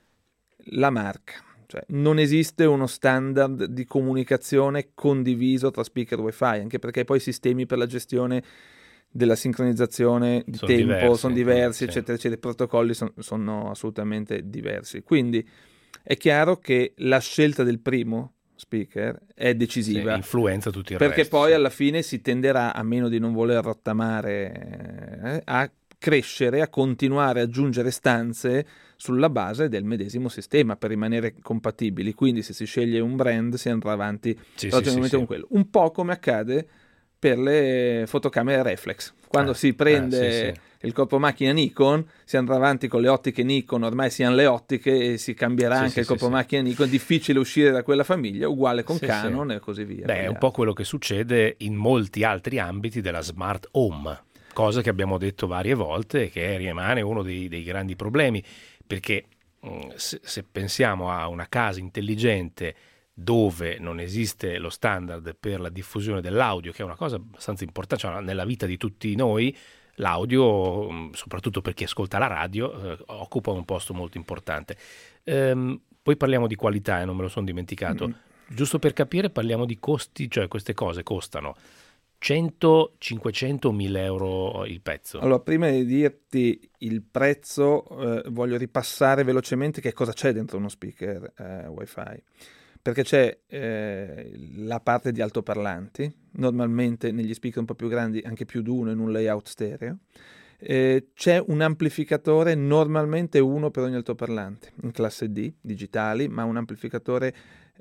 la marca. Cioè, non esiste uno standard di comunicazione condiviso tra speaker Wi-Fi, anche perché poi i sistemi per la gestione della sincronizzazione di tempo sono diversi, eccetera, eccetera. I protocolli sono assolutamente diversi. Quindi è chiaro che la scelta del primo speaker è decisiva, influenza tutto il perché resto, poi alla fine si tenderà, a meno di non voler rottamare, a crescere, a continuare ad aggiungere stanze sulla base del medesimo sistema per rimanere compatibili. Quindi se si sceglie un brand si andrà avanti ragionevolmente con quello, un po' come accade per le fotocamere reflex. Quando si prende il corpo macchina Nikon, si andrà avanti con le ottiche Nikon, ormai si hanno le ottiche e si cambierà anche il corpo macchina Nikon. È difficile uscire da quella famiglia, uguale con Canon e così via. È un po' quello che succede in molti altri ambiti della smart home, cosa che abbiamo detto varie volte e che rimane uno dei grandi problemi, perché se pensiamo a una casa intelligente dove non esiste lo standard per la diffusione dell'audio, che è una cosa abbastanza importante, cioè nella vita di tutti noi l'audio, soprattutto per chi ascolta la radio, occupa un posto molto importante. Poi parliamo di qualità, non me lo sono dimenticato. Giusto per capire, parliamo di costi, cioè queste cose costano 100, 500, 1000 euro il pezzo. Allora, prima di dirti il prezzo, voglio ripassare velocemente che cosa c'è dentro uno speaker Wi-Fi. Perché c'è la parte di altoparlanti, normalmente negli speaker un po' più grandi anche più di uno in un layout stereo. C'è un amplificatore, normalmente uno per ogni altoparlante, in classe D, digitali, ma un amplificatore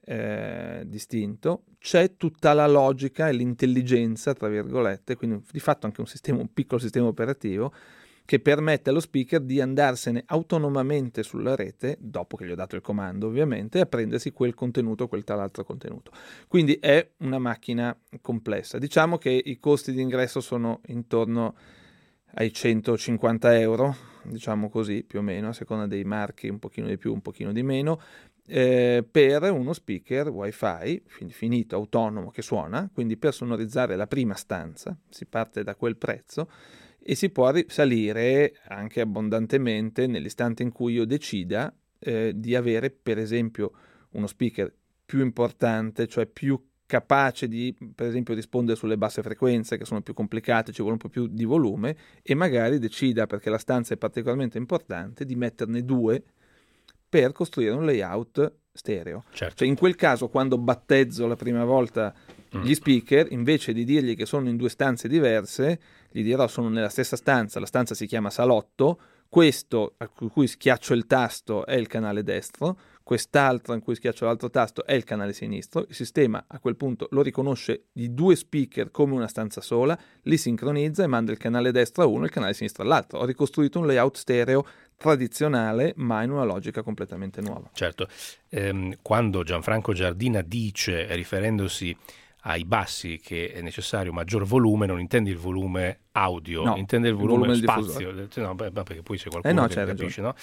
distinto. C'è tutta la logica e l'intelligenza, tra virgolette, quindi di fatto anche un piccolo sistema operativo che permette allo speaker di andarsene autonomamente sulla rete, dopo che gli ho dato il comando ovviamente, a prendersi quel contenuto, quel tal altro contenuto. Quindi è una macchina complessa. Diciamo che i costi di ingresso sono intorno ai 150 euro, diciamo così, più o meno, a seconda dei marchi, un pochino di più, un pochino di meno, per uno speaker Wi-Fi finito, autonomo, che suona. Quindi per sonorizzare la prima stanza si parte da quel prezzo e si può risalire anche abbondantemente nell'istante in cui io decida di avere, per esempio, uno speaker più importante, cioè più capace di, per esempio, rispondere sulle basse frequenze che sono più complicate, ci vuole un po' più di volume, e magari decida, perché la stanza è particolarmente importante, di metterne due per costruire un layout stereo. Certo. Cioè, in quel caso, quando battezzo la prima volta gli speaker, invece di dirgli che sono in due stanze diverse, gli dirò sono nella stessa stanza, la stanza si chiama salotto, questo a cui schiaccio il tasto è il canale destro, quest'altro in cui schiaccio l'altro tasto è il canale sinistro. Il sistema a quel punto lo riconosce di due speaker come una stanza sola, li sincronizza e manda il canale destro a uno e il canale sinistro all'altro. Ho ricostruito un layout stereo tradizionale, ma in una logica completamente nuova. Certo, quando Gianfranco Giardina dice, riferendosi ai bassi, che è necessario maggior volume, non intende il volume audio, no, intende il volume spazio. Diffusore. No, perché poi c'è qualcuno che capisce, no?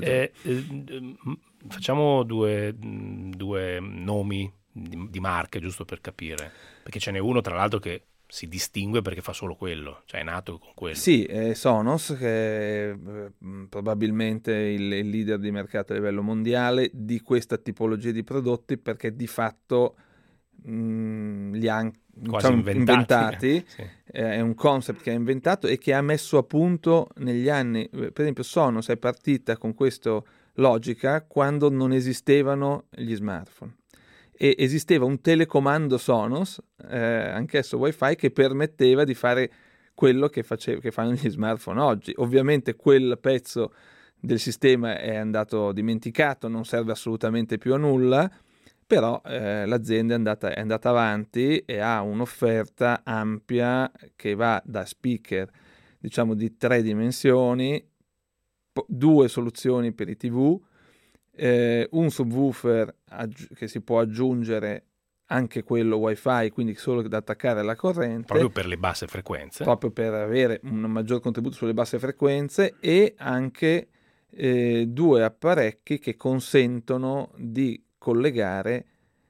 Facciamo due nomi di marche, giusto per capire, perché ce n'è uno tra l'altro che si distingue perché fa solo quello, cioè è nato con quello. Sì, Sonos, che è probabilmente il leader di mercato a livello mondiale di questa tipologia di prodotti, perché di fatto li ha inventati. Sì. È un concept che ha inventato e che ha messo a punto negli anni. Per esempio Sonos è partita con questa logica quando non esistevano gli smartphone e esisteva un telecomando Sonos, anch'esso Wi-Fi, che permetteva di fare quello che fanno gli smartphone oggi. Ovviamente quel pezzo del sistema è andato dimenticato, non serve assolutamente più a nulla, però l'azienda è andata avanti e ha un'offerta ampia che va da speaker, diciamo, di 3 dimensioni, 2 soluzioni per i TV, un subwoofer che si può aggiungere anche quello Wi-Fi, quindi solo da attaccare alla corrente. Proprio per le basse frequenze. Proprio per avere un maggior contributo sulle basse frequenze, e anche 2 apparecchi che consentono di collegare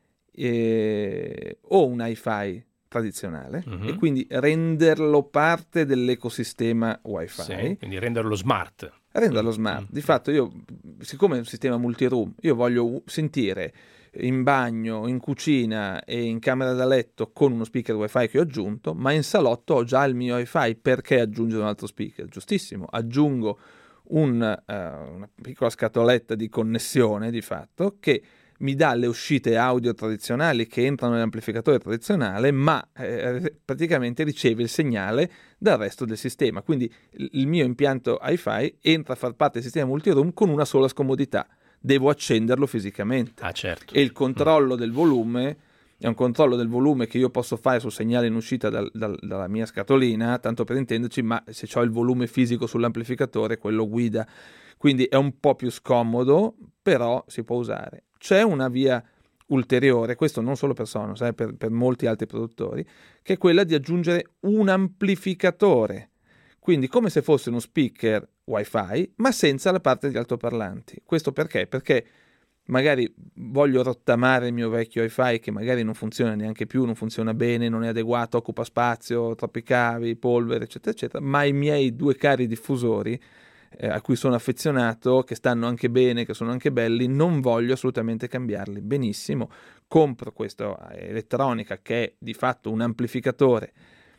o un hi-fi tradizionale e quindi renderlo parte dell'ecosistema Wi-Fi. Sì, quindi renderlo smart. Di fatto io, siccome è un sistema multiroom, io voglio sentire in bagno, in cucina e in camera da letto con uno speaker Wi-Fi che ho aggiunto, ma in salotto ho già il mio Wi-Fi, perché aggiungere un altro speaker? Giustissimo, aggiungo una piccola scatoletta di connessione di fatto che mi dà le uscite audio tradizionali che entrano nell'amplificatore tradizionale, ma praticamente riceve il segnale dal resto del sistema. Quindi il mio impianto hi-fi entra a far parte del sistema multiroom con una sola scomodità: devo accenderlo fisicamente. Certo. E il controllo del volume è un controllo del volume che io posso fare sul segnale in uscita dalla mia scatolina, tanto per intenderci, ma se ho il volume fisico sull'amplificatore, quello guida. Quindi è un po' più scomodo, però si può usare. C'è una via ulteriore, questo non solo per Sonos, per molti altri produttori, che è quella di aggiungere un amplificatore. Quindi come se fosse uno speaker Wi-Fi, ma senza la parte degli altoparlanti. Questo perché? Perché magari voglio rottamare il mio vecchio Wi-Fi che magari non funziona neanche più, non funziona bene, non è adeguato, occupa spazio, troppi cavi, polvere, eccetera, eccetera, ma i miei 2 cari diffusori a cui sono affezionato, che stanno anche bene, che sono anche belli, non voglio assolutamente cambiarli. Benissimo, compro questa elettronica che è di fatto un amplificatore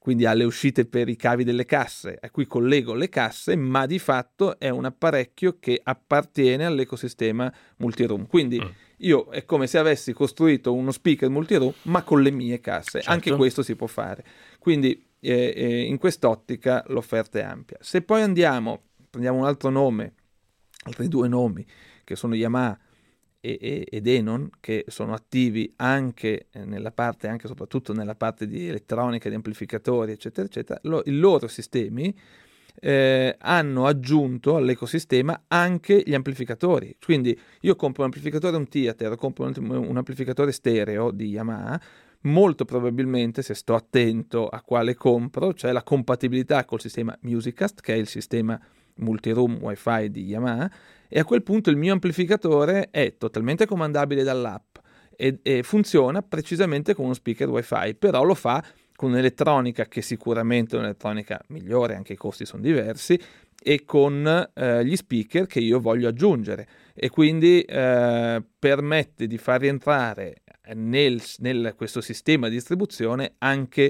quindi ha le uscite per i cavi delle casse, a cui collego le casse, ma di fatto è un apparecchio che appartiene all'ecosistema multiroom. Quindi io è come se avessi costruito uno speaker multiroom, ma con le mie casse. Certo. Anche questo si può fare. Quindi in quest'ottica l'offerta è ampia. Se poi prendiamo un altro nome, altri due nomi, che sono Yamaha e Denon, che sono attivi anche nella parte, anche soprattutto nella parte di elettronica, di amplificatori, eccetera, eccetera, i loro sistemi hanno aggiunto all'ecosistema anche gli amplificatori. Quindi io compro un amplificatore, un theater, compro un amplificatore stereo di Yamaha, molto probabilmente, se sto attento a quale compro, c'è la compatibilità col sistema Musicast, che è il sistema multiroom wifi di Yamaha, e a quel punto il mio amplificatore è totalmente comandabile dall'app e funziona precisamente come uno speaker wifi, però lo fa con un'elettronica che sicuramente è un'elettronica migliore, anche i costi sono diversi, e con gli speaker che io voglio aggiungere, e quindi permette di far rientrare nel questo sistema di distribuzione anche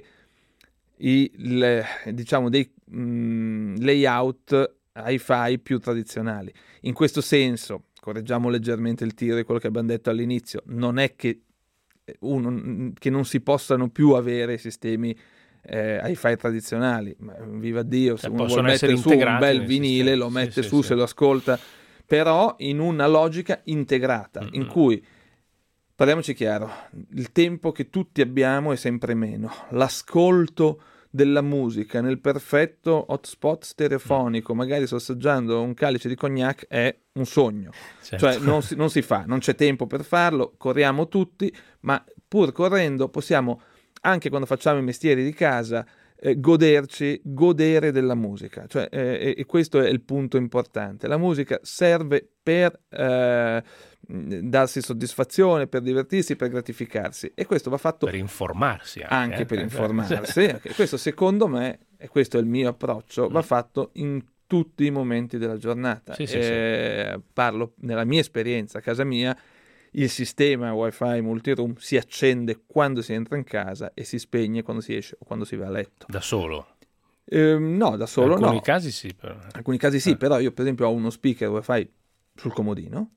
diciamo dei layout hi-fi più tradizionali. In questo senso, correggiamo leggermente il tiro di quello che abbiamo detto all'inizio, non è che non si possano più avere sistemi hi-fi tradizionali, ma viva Dio, se uno vuole mettere su un bel vinile lo mette su, se lo ascolta, però in una logica integrata, in cui, parliamoci chiaro, il tempo che tutti abbiamo è sempre meno, l'ascolto della musica nel perfetto hotspot stereofonico, magari sto assaggiando un calice di cognac, è un sogno. Certo. Cioè non si fa, non c'è tempo per farlo, corriamo tutti, ma pur correndo possiamo, anche quando facciamo i mestieri di casa, godere della musica, cioè, e questo è il punto importante. La musica serve per darsi soddisfazione, per divertirsi, per gratificarsi, e questo va fatto per informarsi anche per informarsi. Okay. Questo, secondo me, e questo è il mio approccio, va fatto in tutti i momenti della giornata. Parlo nella mia esperienza a casa mia. Il sistema wifi multiroom si accende quando si entra in casa e si spegne quando si esce o quando si va a letto. Da solo? No, da solo no. In alcuni casi sì. In alcuni casi sì, però io per esempio ho uno speaker wifi sul comodino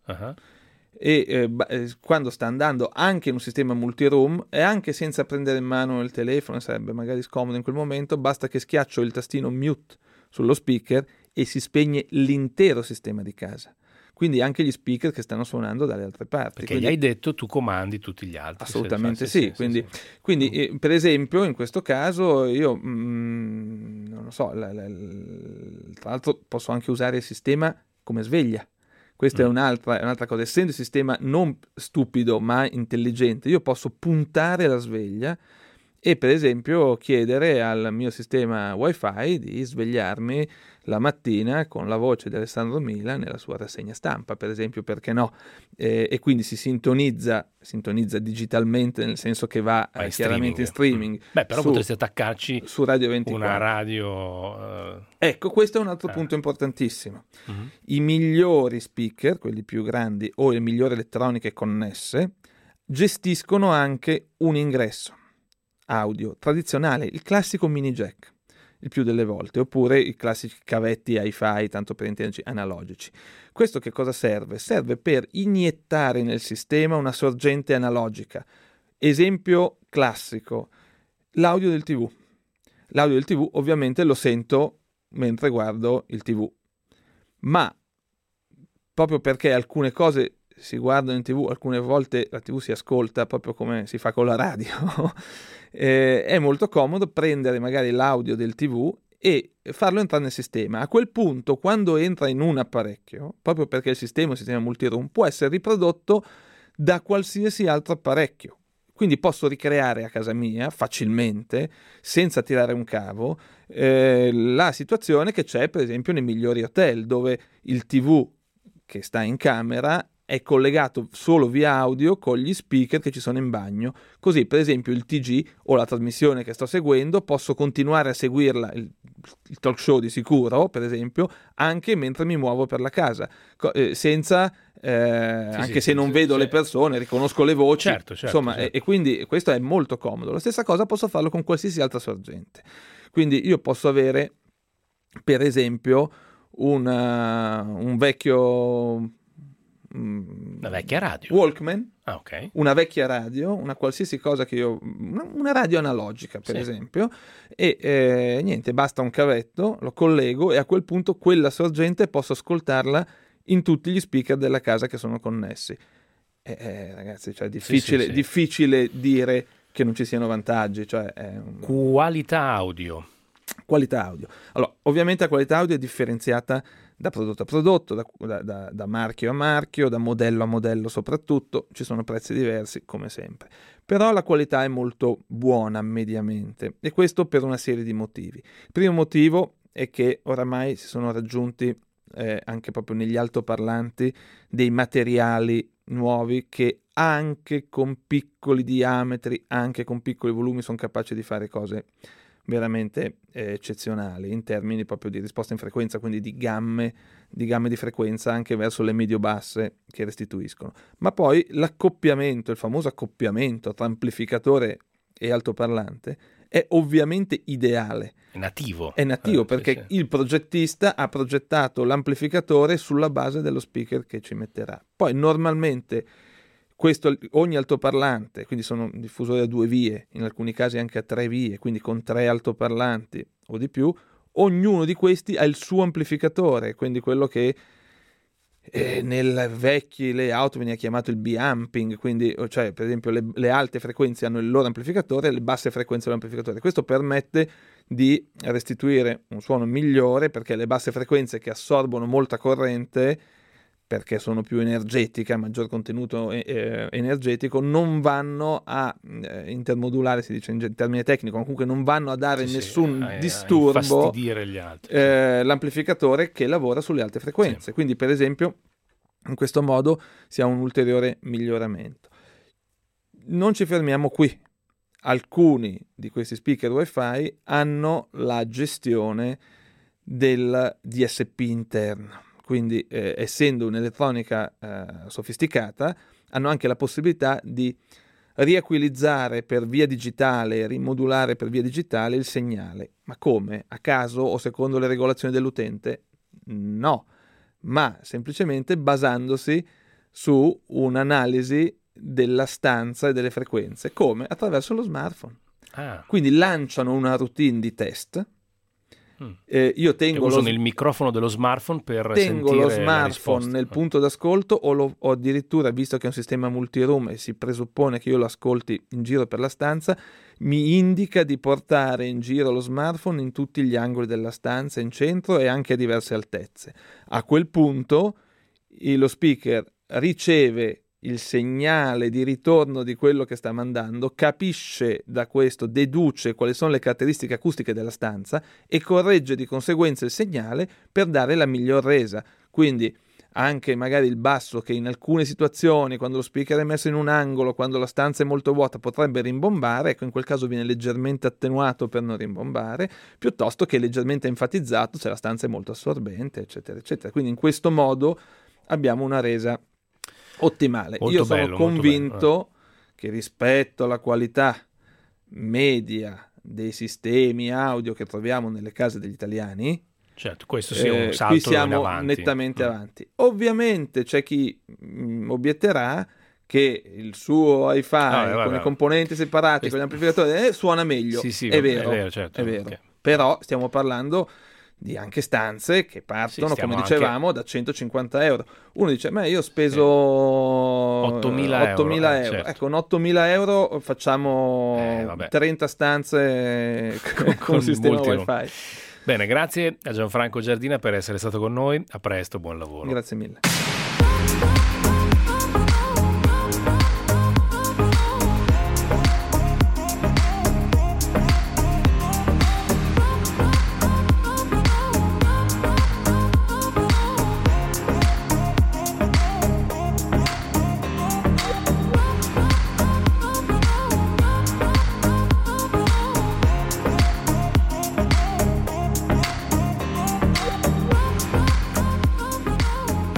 e quando sta andando anche in un sistema multiroom, e anche senza prendere in mano il telefono, sarebbe magari scomodo in quel momento, basta che schiaccio il tastino mute sullo speaker e si spegne l'intero sistema di casa. Quindi anche gli speaker che stanno suonando dalle altre parti. Perché gli hai detto tu comandi tutti gli altri. Assolutamente sì. Quindi per esempio in questo caso io non lo so, tra l'altro posso anche usare il sistema come sveglia. Questa è un'altra cosa. Essendo il sistema non stupido ma intelligente, io posso puntare la sveglia e per esempio chiedere al mio sistema wifi di svegliarmi la mattina con la voce di Alessandro Mila nella sua rassegna stampa, per esempio, perché no? E quindi si sintonizza digitalmente, nel senso che va chiaramente in streaming. Beh, però potresti attaccarci su Radio 24. Una radio... Ecco, questo è un altro punto importantissimo. I migliori speaker, quelli più grandi, o le migliori elettroniche connesse, gestiscono anche un ingresso audio tradizionale, il classico mini jack, il più delle volte, oppure i classici cavetti hi-fi, tanto per intenderci, analogici. Questo che cosa serve? Serve per iniettare nel sistema una sorgente analogica. Esempio classico, l'audio del TV. L'audio del TV ovviamente lo sento mentre guardo il TV, ma proprio perché alcune cose si guardano in TV, alcune volte la TV si ascolta proprio come si fa con la radio, è molto comodo prendere magari l'audio del TV e farlo entrare nel sistema. A quel punto, quando entra in un apparecchio, proprio perché il sistema è un sistema multiroom, può essere riprodotto da qualsiasi altro apparecchio. Quindi posso ricreare a casa mia facilmente, senza tirare un cavo, la situazione che c'è per esempio nei migliori hotel, dove il TV che sta in camera è collegato solo via audio con gli speaker che ci sono in bagno. Così, per esempio, il TG o la trasmissione che sto seguendo posso continuare a seguirla, il talk show di sicuro, per esempio, anche mentre mi muovo per la casa, senza anche se non vedo le persone, riconosco le voci, insomma, certo. E quindi questo è molto comodo. La stessa cosa posso farlo con qualsiasi altra sorgente. Quindi io posso avere, per esempio, un vecchio una vecchia radio Walkman, okay. Una vecchia radio, una qualsiasi cosa che io, una radio analogica per esempio, e niente, basta un cavetto, lo collego e a quel punto quella sorgente posso ascoltarla in tutti gli speaker della casa che sono connessi. Ragazzi, cioè è difficile dire che non ci siano vantaggi. Cioè, Qualità audio. Allora, ovviamente la qualità audio è differenziata da prodotto a prodotto, da marchio a marchio, da modello a modello soprattutto, ci sono prezzi diversi come sempre. Però la qualità è molto buona mediamente, e questo per una serie di motivi. Il primo motivo è che oramai si sono raggiunti anche proprio negli altoparlanti dei materiali nuovi che anche con piccoli diametri, anche con piccoli volumi sono capaci di fare cose veramente eccezionali in termini proprio di risposta in frequenza, quindi di gamme di frequenza anche verso le medio-basse che restituiscono. Ma poi l'accoppiamento, il famoso accoppiamento tra amplificatore e altoparlante è ovviamente ideale. È nativo perché il progettista ha progettato l'amplificatore sulla base dello speaker che ci metterà. Poi normalmente ogni altoparlante, quindi sono diffusori a 2 vie, in alcuni casi anche a 3 vie, quindi con 3 altoparlanti o di più, ognuno di questi ha il suo amplificatore, quindi quello che nel vecchi layout veniva chiamato il B-amping, quindi cioè per esempio le alte frequenze hanno il loro amplificatore, le basse frequenze l'amplificatore. Questo permette di restituire un suono migliore, perché le basse frequenze che assorbono molta corrente, perché sono più energetiche, maggior contenuto energetico, non vanno a intermodulare, si dice in termine tecnico, ma comunque non vanno a dare nessun disturbo a infastidire gli altri. L'amplificatore che lavora sulle alte frequenze. Quindi per esempio in questo modo si ha un ulteriore miglioramento. Non ci fermiamo qui. Alcuni di questi speaker Wi-Fi hanno la gestione del DSP interno. Quindi essendo un'elettronica sofisticata, hanno anche la possibilità di riequilizzare per via digitale, rimodulare per via digitale il segnale. Ma come? A caso o secondo le regolazioni dell'utente? No, ma semplicemente basandosi su un'analisi della stanza e delle frequenze. Come? Attraverso lo smartphone. Quindi lanciano una routine di test. Io tengo usano il microfono dello smartphone per tengo sentire lo smartphone nel punto d'ascolto, o addirittura, visto che è un sistema multiroom e si presuppone che io lo ascolti in giro per la stanza, mi indica di portare in giro lo smartphone in tutti gli angoli della stanza, in centro e anche a diverse altezze. A quel punto lo speaker riceve il segnale di ritorno di quello che sta mandando, capisce da questo, deduce quali sono le caratteristiche acustiche della stanza e corregge di conseguenza il segnale per dare la miglior resa. Quindi anche magari il basso, che in alcune situazioni, quando lo speaker è messo in un angolo, quando la stanza è molto vuota, potrebbe rimbombare, ecco, in quel caso viene leggermente attenuato per non rimbombare, piuttosto che leggermente enfatizzato se la stanza è molto assorbente, eccetera, eccetera. Quindi in questo modo abbiamo una resa ottimale. Io sono convinto che rispetto alla qualità media dei sistemi audio che troviamo nelle case degli italiani, certo, questo sia un salto qui siamo in avanti. Nettamente avanti. Ovviamente c'è chi obietterà che il suo Wi-Fi con i componenti separati, con gli amplificatori, suona meglio. Sì, è vero, certo, è vero. Okay. Però stiamo parlando di anche stanze che partono, come dicevamo, da 150 euro. Uno dice, ma io ho speso 8.000 euro. Certo. Ecco, con 8.000 euro facciamo 30 stanze con sistema Wi-Fi. Bene, grazie a Gianfranco Giardina per essere stato con noi. A presto, buon lavoro. Grazie mille.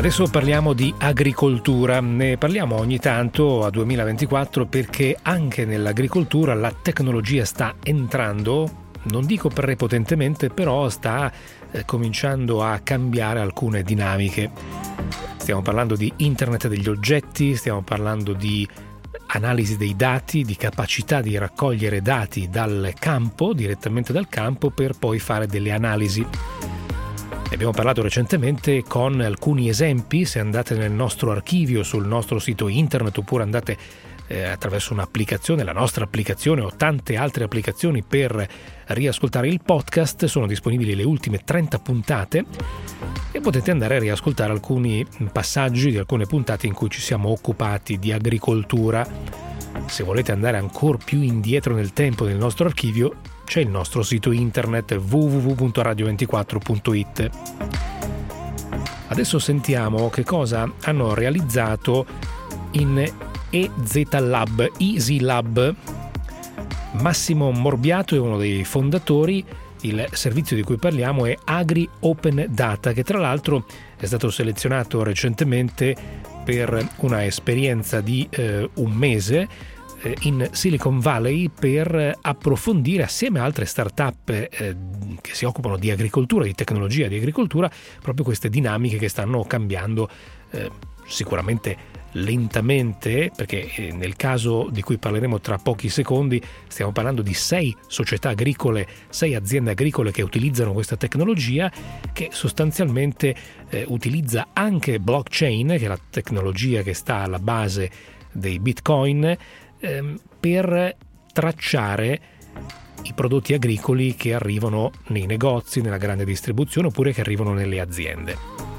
Adesso parliamo di agricoltura, ne parliamo ogni tanto a 2024 perché anche nell'agricoltura la tecnologia sta entrando, non dico prepotentemente, però sta cominciando a cambiare alcune dinamiche. Stiamo parlando di internet degli oggetti, stiamo parlando di analisi dei dati, di capacità di raccogliere dati dal campo, direttamente dal campo, per poi fare delle analisi. Ne abbiamo parlato recentemente con alcuni esempi. Se andate nel nostro archivio sul nostro sito internet oppure andate attraverso un'applicazione, la nostra applicazione o tante altre applicazioni per riascoltare il podcast, sono disponibili le ultime 30 puntate e potete andare a riascoltare alcuni passaggi di alcune puntate in cui ci siamo occupati di agricoltura. Se volete andare ancora più indietro nel tempo nel nostro archivio, c'è il nostro sito internet www.radio24.it. Adesso sentiamo che cosa hanno realizzato in EZ Lab, Easy Lab. Massimo Morbiato è uno dei fondatori. Il servizio di cui parliamo è Agri Open Data, che tra l'altro è stato selezionato recentemente per una esperienza di un mese in Silicon Valley per approfondire, assieme a altre start-up che si occupano di agricoltura, di tecnologia di agricoltura, proprio queste dinamiche che stanno cambiando sicuramente lentamente, perché nel caso di cui parleremo tra pochi secondi stiamo parlando di 6 società agricole, 6 aziende agricole che utilizzano questa tecnologia, che sostanzialmente utilizza anche blockchain, che è la tecnologia che sta alla base dei bitcoin, per tracciare i prodotti agricoli che arrivano nei negozi, nella grande distribuzione, oppure che arrivano nelle aziende.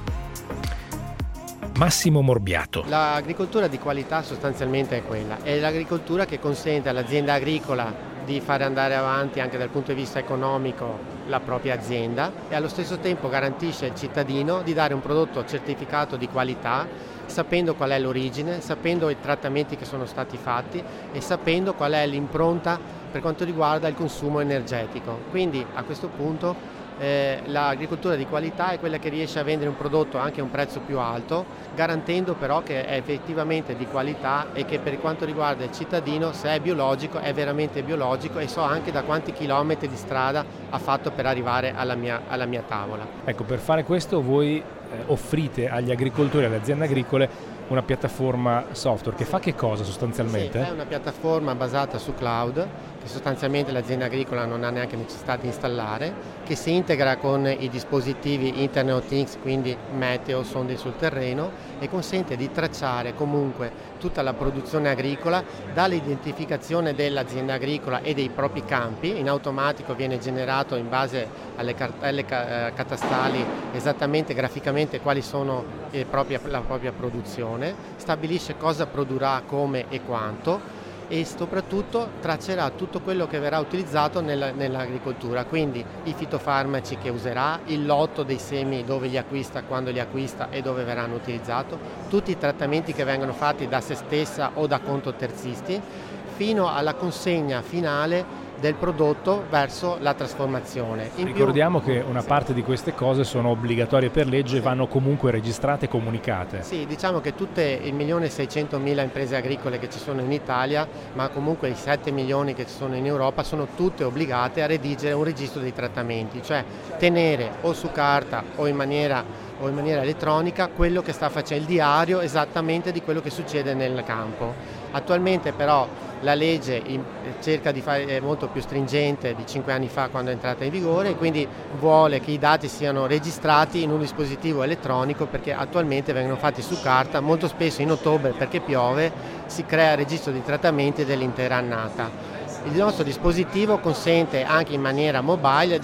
Massimo Morbiato. L'agricoltura di qualità sostanzialmente è quella, è l'agricoltura che consente all'azienda agricola di fare andare avanti anche dal punto di vista economico la propria azienda e allo stesso tempo garantisce al cittadino di dare un prodotto certificato di qualità, sapendo qual è l'origine, sapendo i trattamenti che sono stati fatti e sapendo qual è l'impronta per quanto riguarda il consumo energetico. Quindi a questo punto l'agricoltura di qualità è quella che riesce a vendere un prodotto anche a un prezzo più alto, garantendo però che è effettivamente di qualità e che per quanto riguarda il cittadino, se è biologico è veramente biologico e so anche da quanti chilometri di strada ha fatto per arrivare alla mia tavola. Ecco, per fare questo voi offrite agli agricoltori e alle aziende agricole una piattaforma software che fa che cosa sostanzialmente? Sì, è una piattaforma basata su cloud che sostanzialmente l'azienda agricola non ha neanche necessità di installare, che si integra con i dispositivi Internet of Things, quindi meteo, sonde sul terreno, e consente di tracciare comunque tutta la produzione agricola dall'identificazione dell'azienda agricola e dei propri campi. In automatico viene generato in base alle cartelle catastali esattamente graficamente quali sono la propria produzione, stabilisce cosa produrrà, come e quanto, e soprattutto traccerà tutto quello che verrà utilizzato nell'agricoltura, quindi i fitofarmaci che userà, il lotto dei semi, dove li acquista, quando li acquista e dove verranno utilizzati, tutti i trattamenti che vengono fatti da se stessa o da conto terzisti, fino alla consegna finale del prodotto verso la trasformazione. Ricordiamo che una parte di queste cose sono obbligatorie per legge e vanno comunque registrate e comunicate. Sì, diciamo che tutte 1.600.000 imprese agricole che ci sono in Italia, ma comunque i 7 milioni che ci sono in Europa, sono tutte obbligate a redigere un registro dei trattamenti, cioè tenere o su carta o in maniera elettronica quello che sta facendo, il diario esattamente di quello che succede nel campo. Attualmente però la legge cerca di fare molto più stringente di 5 anni fa, quando è entrata in vigore, e quindi vuole che i dati siano registrati in un dispositivo elettronico, perché attualmente vengono fatti su carta, molto spesso in ottobre perché piove si crea il registro di trattamenti dell'intera annata. Il nostro dispositivo consente anche in maniera mobile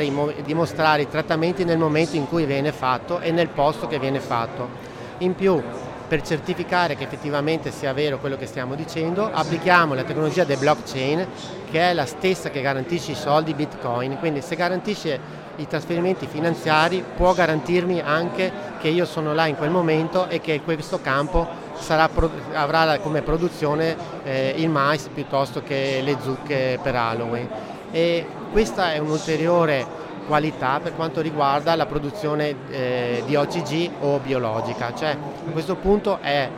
di mostrare i trattamenti nel momento in cui viene fatto e nel posto che viene fatto. In più, per certificare che effettivamente sia vero quello che stiamo dicendo, applichiamo la tecnologia del blockchain, che è la stessa che garantisce i soldi Bitcoin. Quindi se garantisce i trasferimenti finanziari, può garantirmi anche che io sono là in quel momento e che questo campo avrà come produzione il mais piuttosto che le zucche per Halloween. E questa è un'ulteriore qualità per quanto riguarda la produzione di OCG o biologica, cioè a questo punto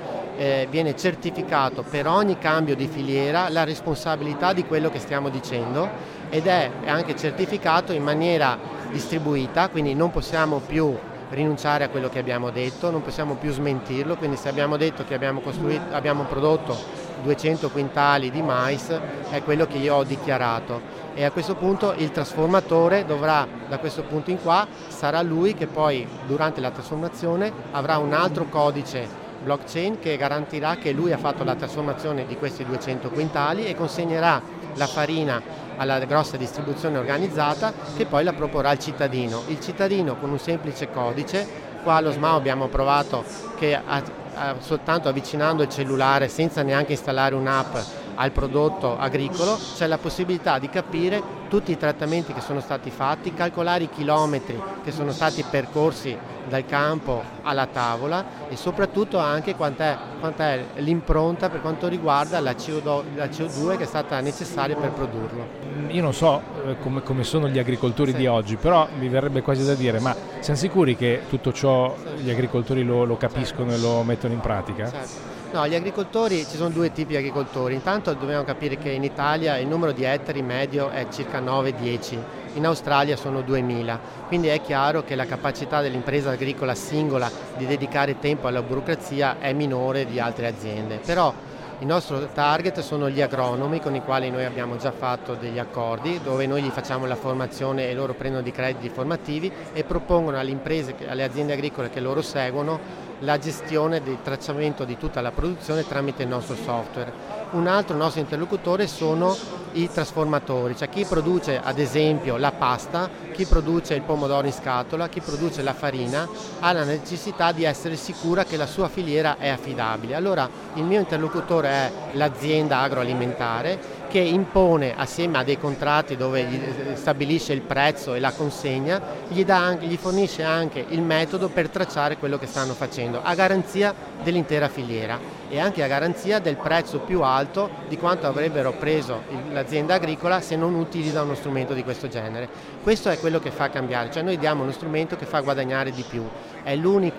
viene certificato per ogni cambio di filiera la responsabilità di quello che stiamo dicendo, ed è anche certificato in maniera distribuita, quindi non possiamo più rinunciare a quello che abbiamo detto, non possiamo più smentirlo, quindi se abbiamo detto che abbiamo prodotto 200 quintali di mais, è quello che io ho dichiarato, e a questo punto il trasformatore dovrà, da questo punto in qua, sarà lui che poi durante la trasformazione avrà un altro codice blockchain che garantirà che lui ha fatto la trasformazione di questi 200 quintali e consegnerà la farina alla grossa distribuzione organizzata, che poi la proporrà al cittadino. Il cittadino con un semplice codice, qua allo SMAO abbiamo provato che soltanto avvicinando il cellulare senza neanche installare un'app al prodotto agricolo c'è la possibilità di capire tutti i trattamenti che sono stati fatti, calcolare i chilometri che sono stati percorsi dal campo alla tavola e soprattutto anche quant'è l'impronta per quanto riguarda la CO2 che è stata necessaria per produrlo. Io non so come sono gli agricoltori di oggi, però mi verrebbe quasi da dire, ma siamo sicuri che tutto ciò gli agricoltori lo capiscono e lo mettono in pratica? Certo. No, gli agricoltori, ci sono due tipi di agricoltori. Intanto dobbiamo capire che in Italia il numero di ettari medio è circa 9-10, in Australia sono 2000, quindi è chiaro che la capacità dell'impresa agricola singola di dedicare tempo alla burocrazia è minore di altre aziende. Però il nostro target sono gli agronomi con i quali noi abbiamo già fatto degli accordi dove noi gli facciamo la formazione e loro prendono dei crediti formativi e propongono alle imprese, alle aziende agricole che loro seguono la gestione del tracciamento di tutta la produzione tramite il nostro software. Un altro nostro interlocutore sono i trasformatori, cioè chi produce ad esempio la pasta, chi produce il pomodoro in scatola, chi produce la farina ha la necessità di essere sicura che la sua filiera è affidabile. Allora il mio interlocutore è l'azienda agroalimentare che impone assieme a dei contratti dove gli stabilisce il prezzo e la consegna, gli fornisce anche il metodo per tracciare quello che stanno facendo a garanzia dell'intera filiera e anche a garanzia del prezzo più alto di quanto avrebbero preso l'azienda agricola se non utilizza uno strumento di questo genere. Questo è quello che fa cambiare, cioè noi diamo uno strumento che fa guadagnare di più, è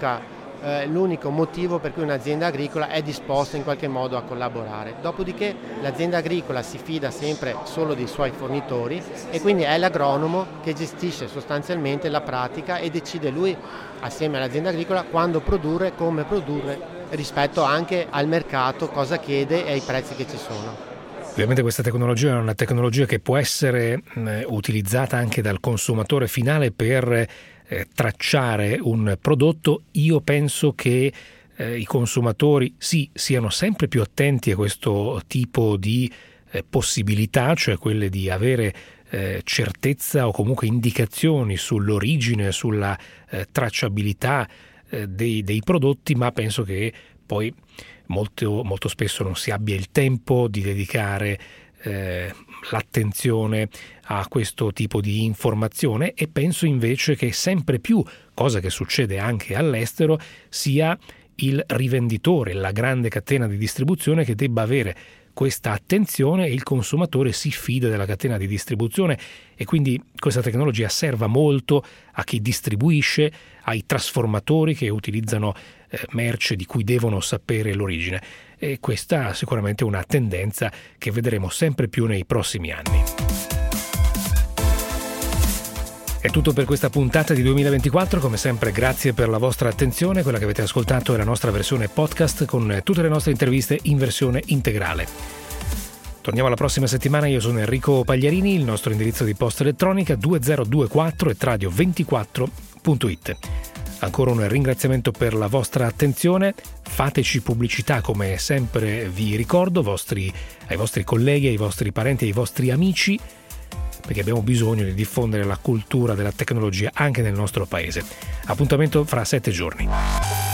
l'unico motivo per cui un'azienda agricola è disposta in qualche modo a collaborare. Dopodiché l'azienda agricola si fida sempre solo dei suoi fornitori e quindi è l'agronomo che gestisce sostanzialmente la pratica e decide lui assieme all'azienda agricola quando produrre, come produrre rispetto anche al mercato, cosa chiede e ai prezzi che ci sono. Ovviamente questa tecnologia è una tecnologia che può essere utilizzata anche dal consumatore finale per tracciare un prodotto. Io penso che i consumatori siano sempre più attenti a questo tipo di possibilità, cioè quelle di avere certezza o comunque indicazioni sull'origine, sulla tracciabilità dei prodotti, ma penso che poi molto spesso non si abbia il tempo di dedicare l'attenzione a questo tipo di informazione e penso invece che sempre più, cosa che succede anche all'estero, sia il rivenditore, la grande catena di distribuzione che debba avere questa attenzione e il consumatore si fida della catena di distribuzione e quindi questa tecnologia serva molto a chi distribuisce, ai trasformatori che utilizzano merce di cui devono sapere l'origine e questa sicuramente è una tendenza che vedremo sempre più nei prossimi anni. È tutto per questa puntata di 2024, come sempre grazie per la vostra attenzione. Quella che avete ascoltato è la nostra versione podcast con tutte le nostre interviste in versione integrale. Torniamo la prossima settimana, io sono Enrico Pagliarini, il nostro indirizzo di posta elettronica 2024@radio24.it. Ancora un ringraziamento per la vostra attenzione, fateci pubblicità come sempre vi ricordo, ai vostri colleghi, ai vostri parenti, ai vostri amici, perché abbiamo bisogno di diffondere la cultura della tecnologia anche nel nostro paese. Appuntamento fra 7 giorni.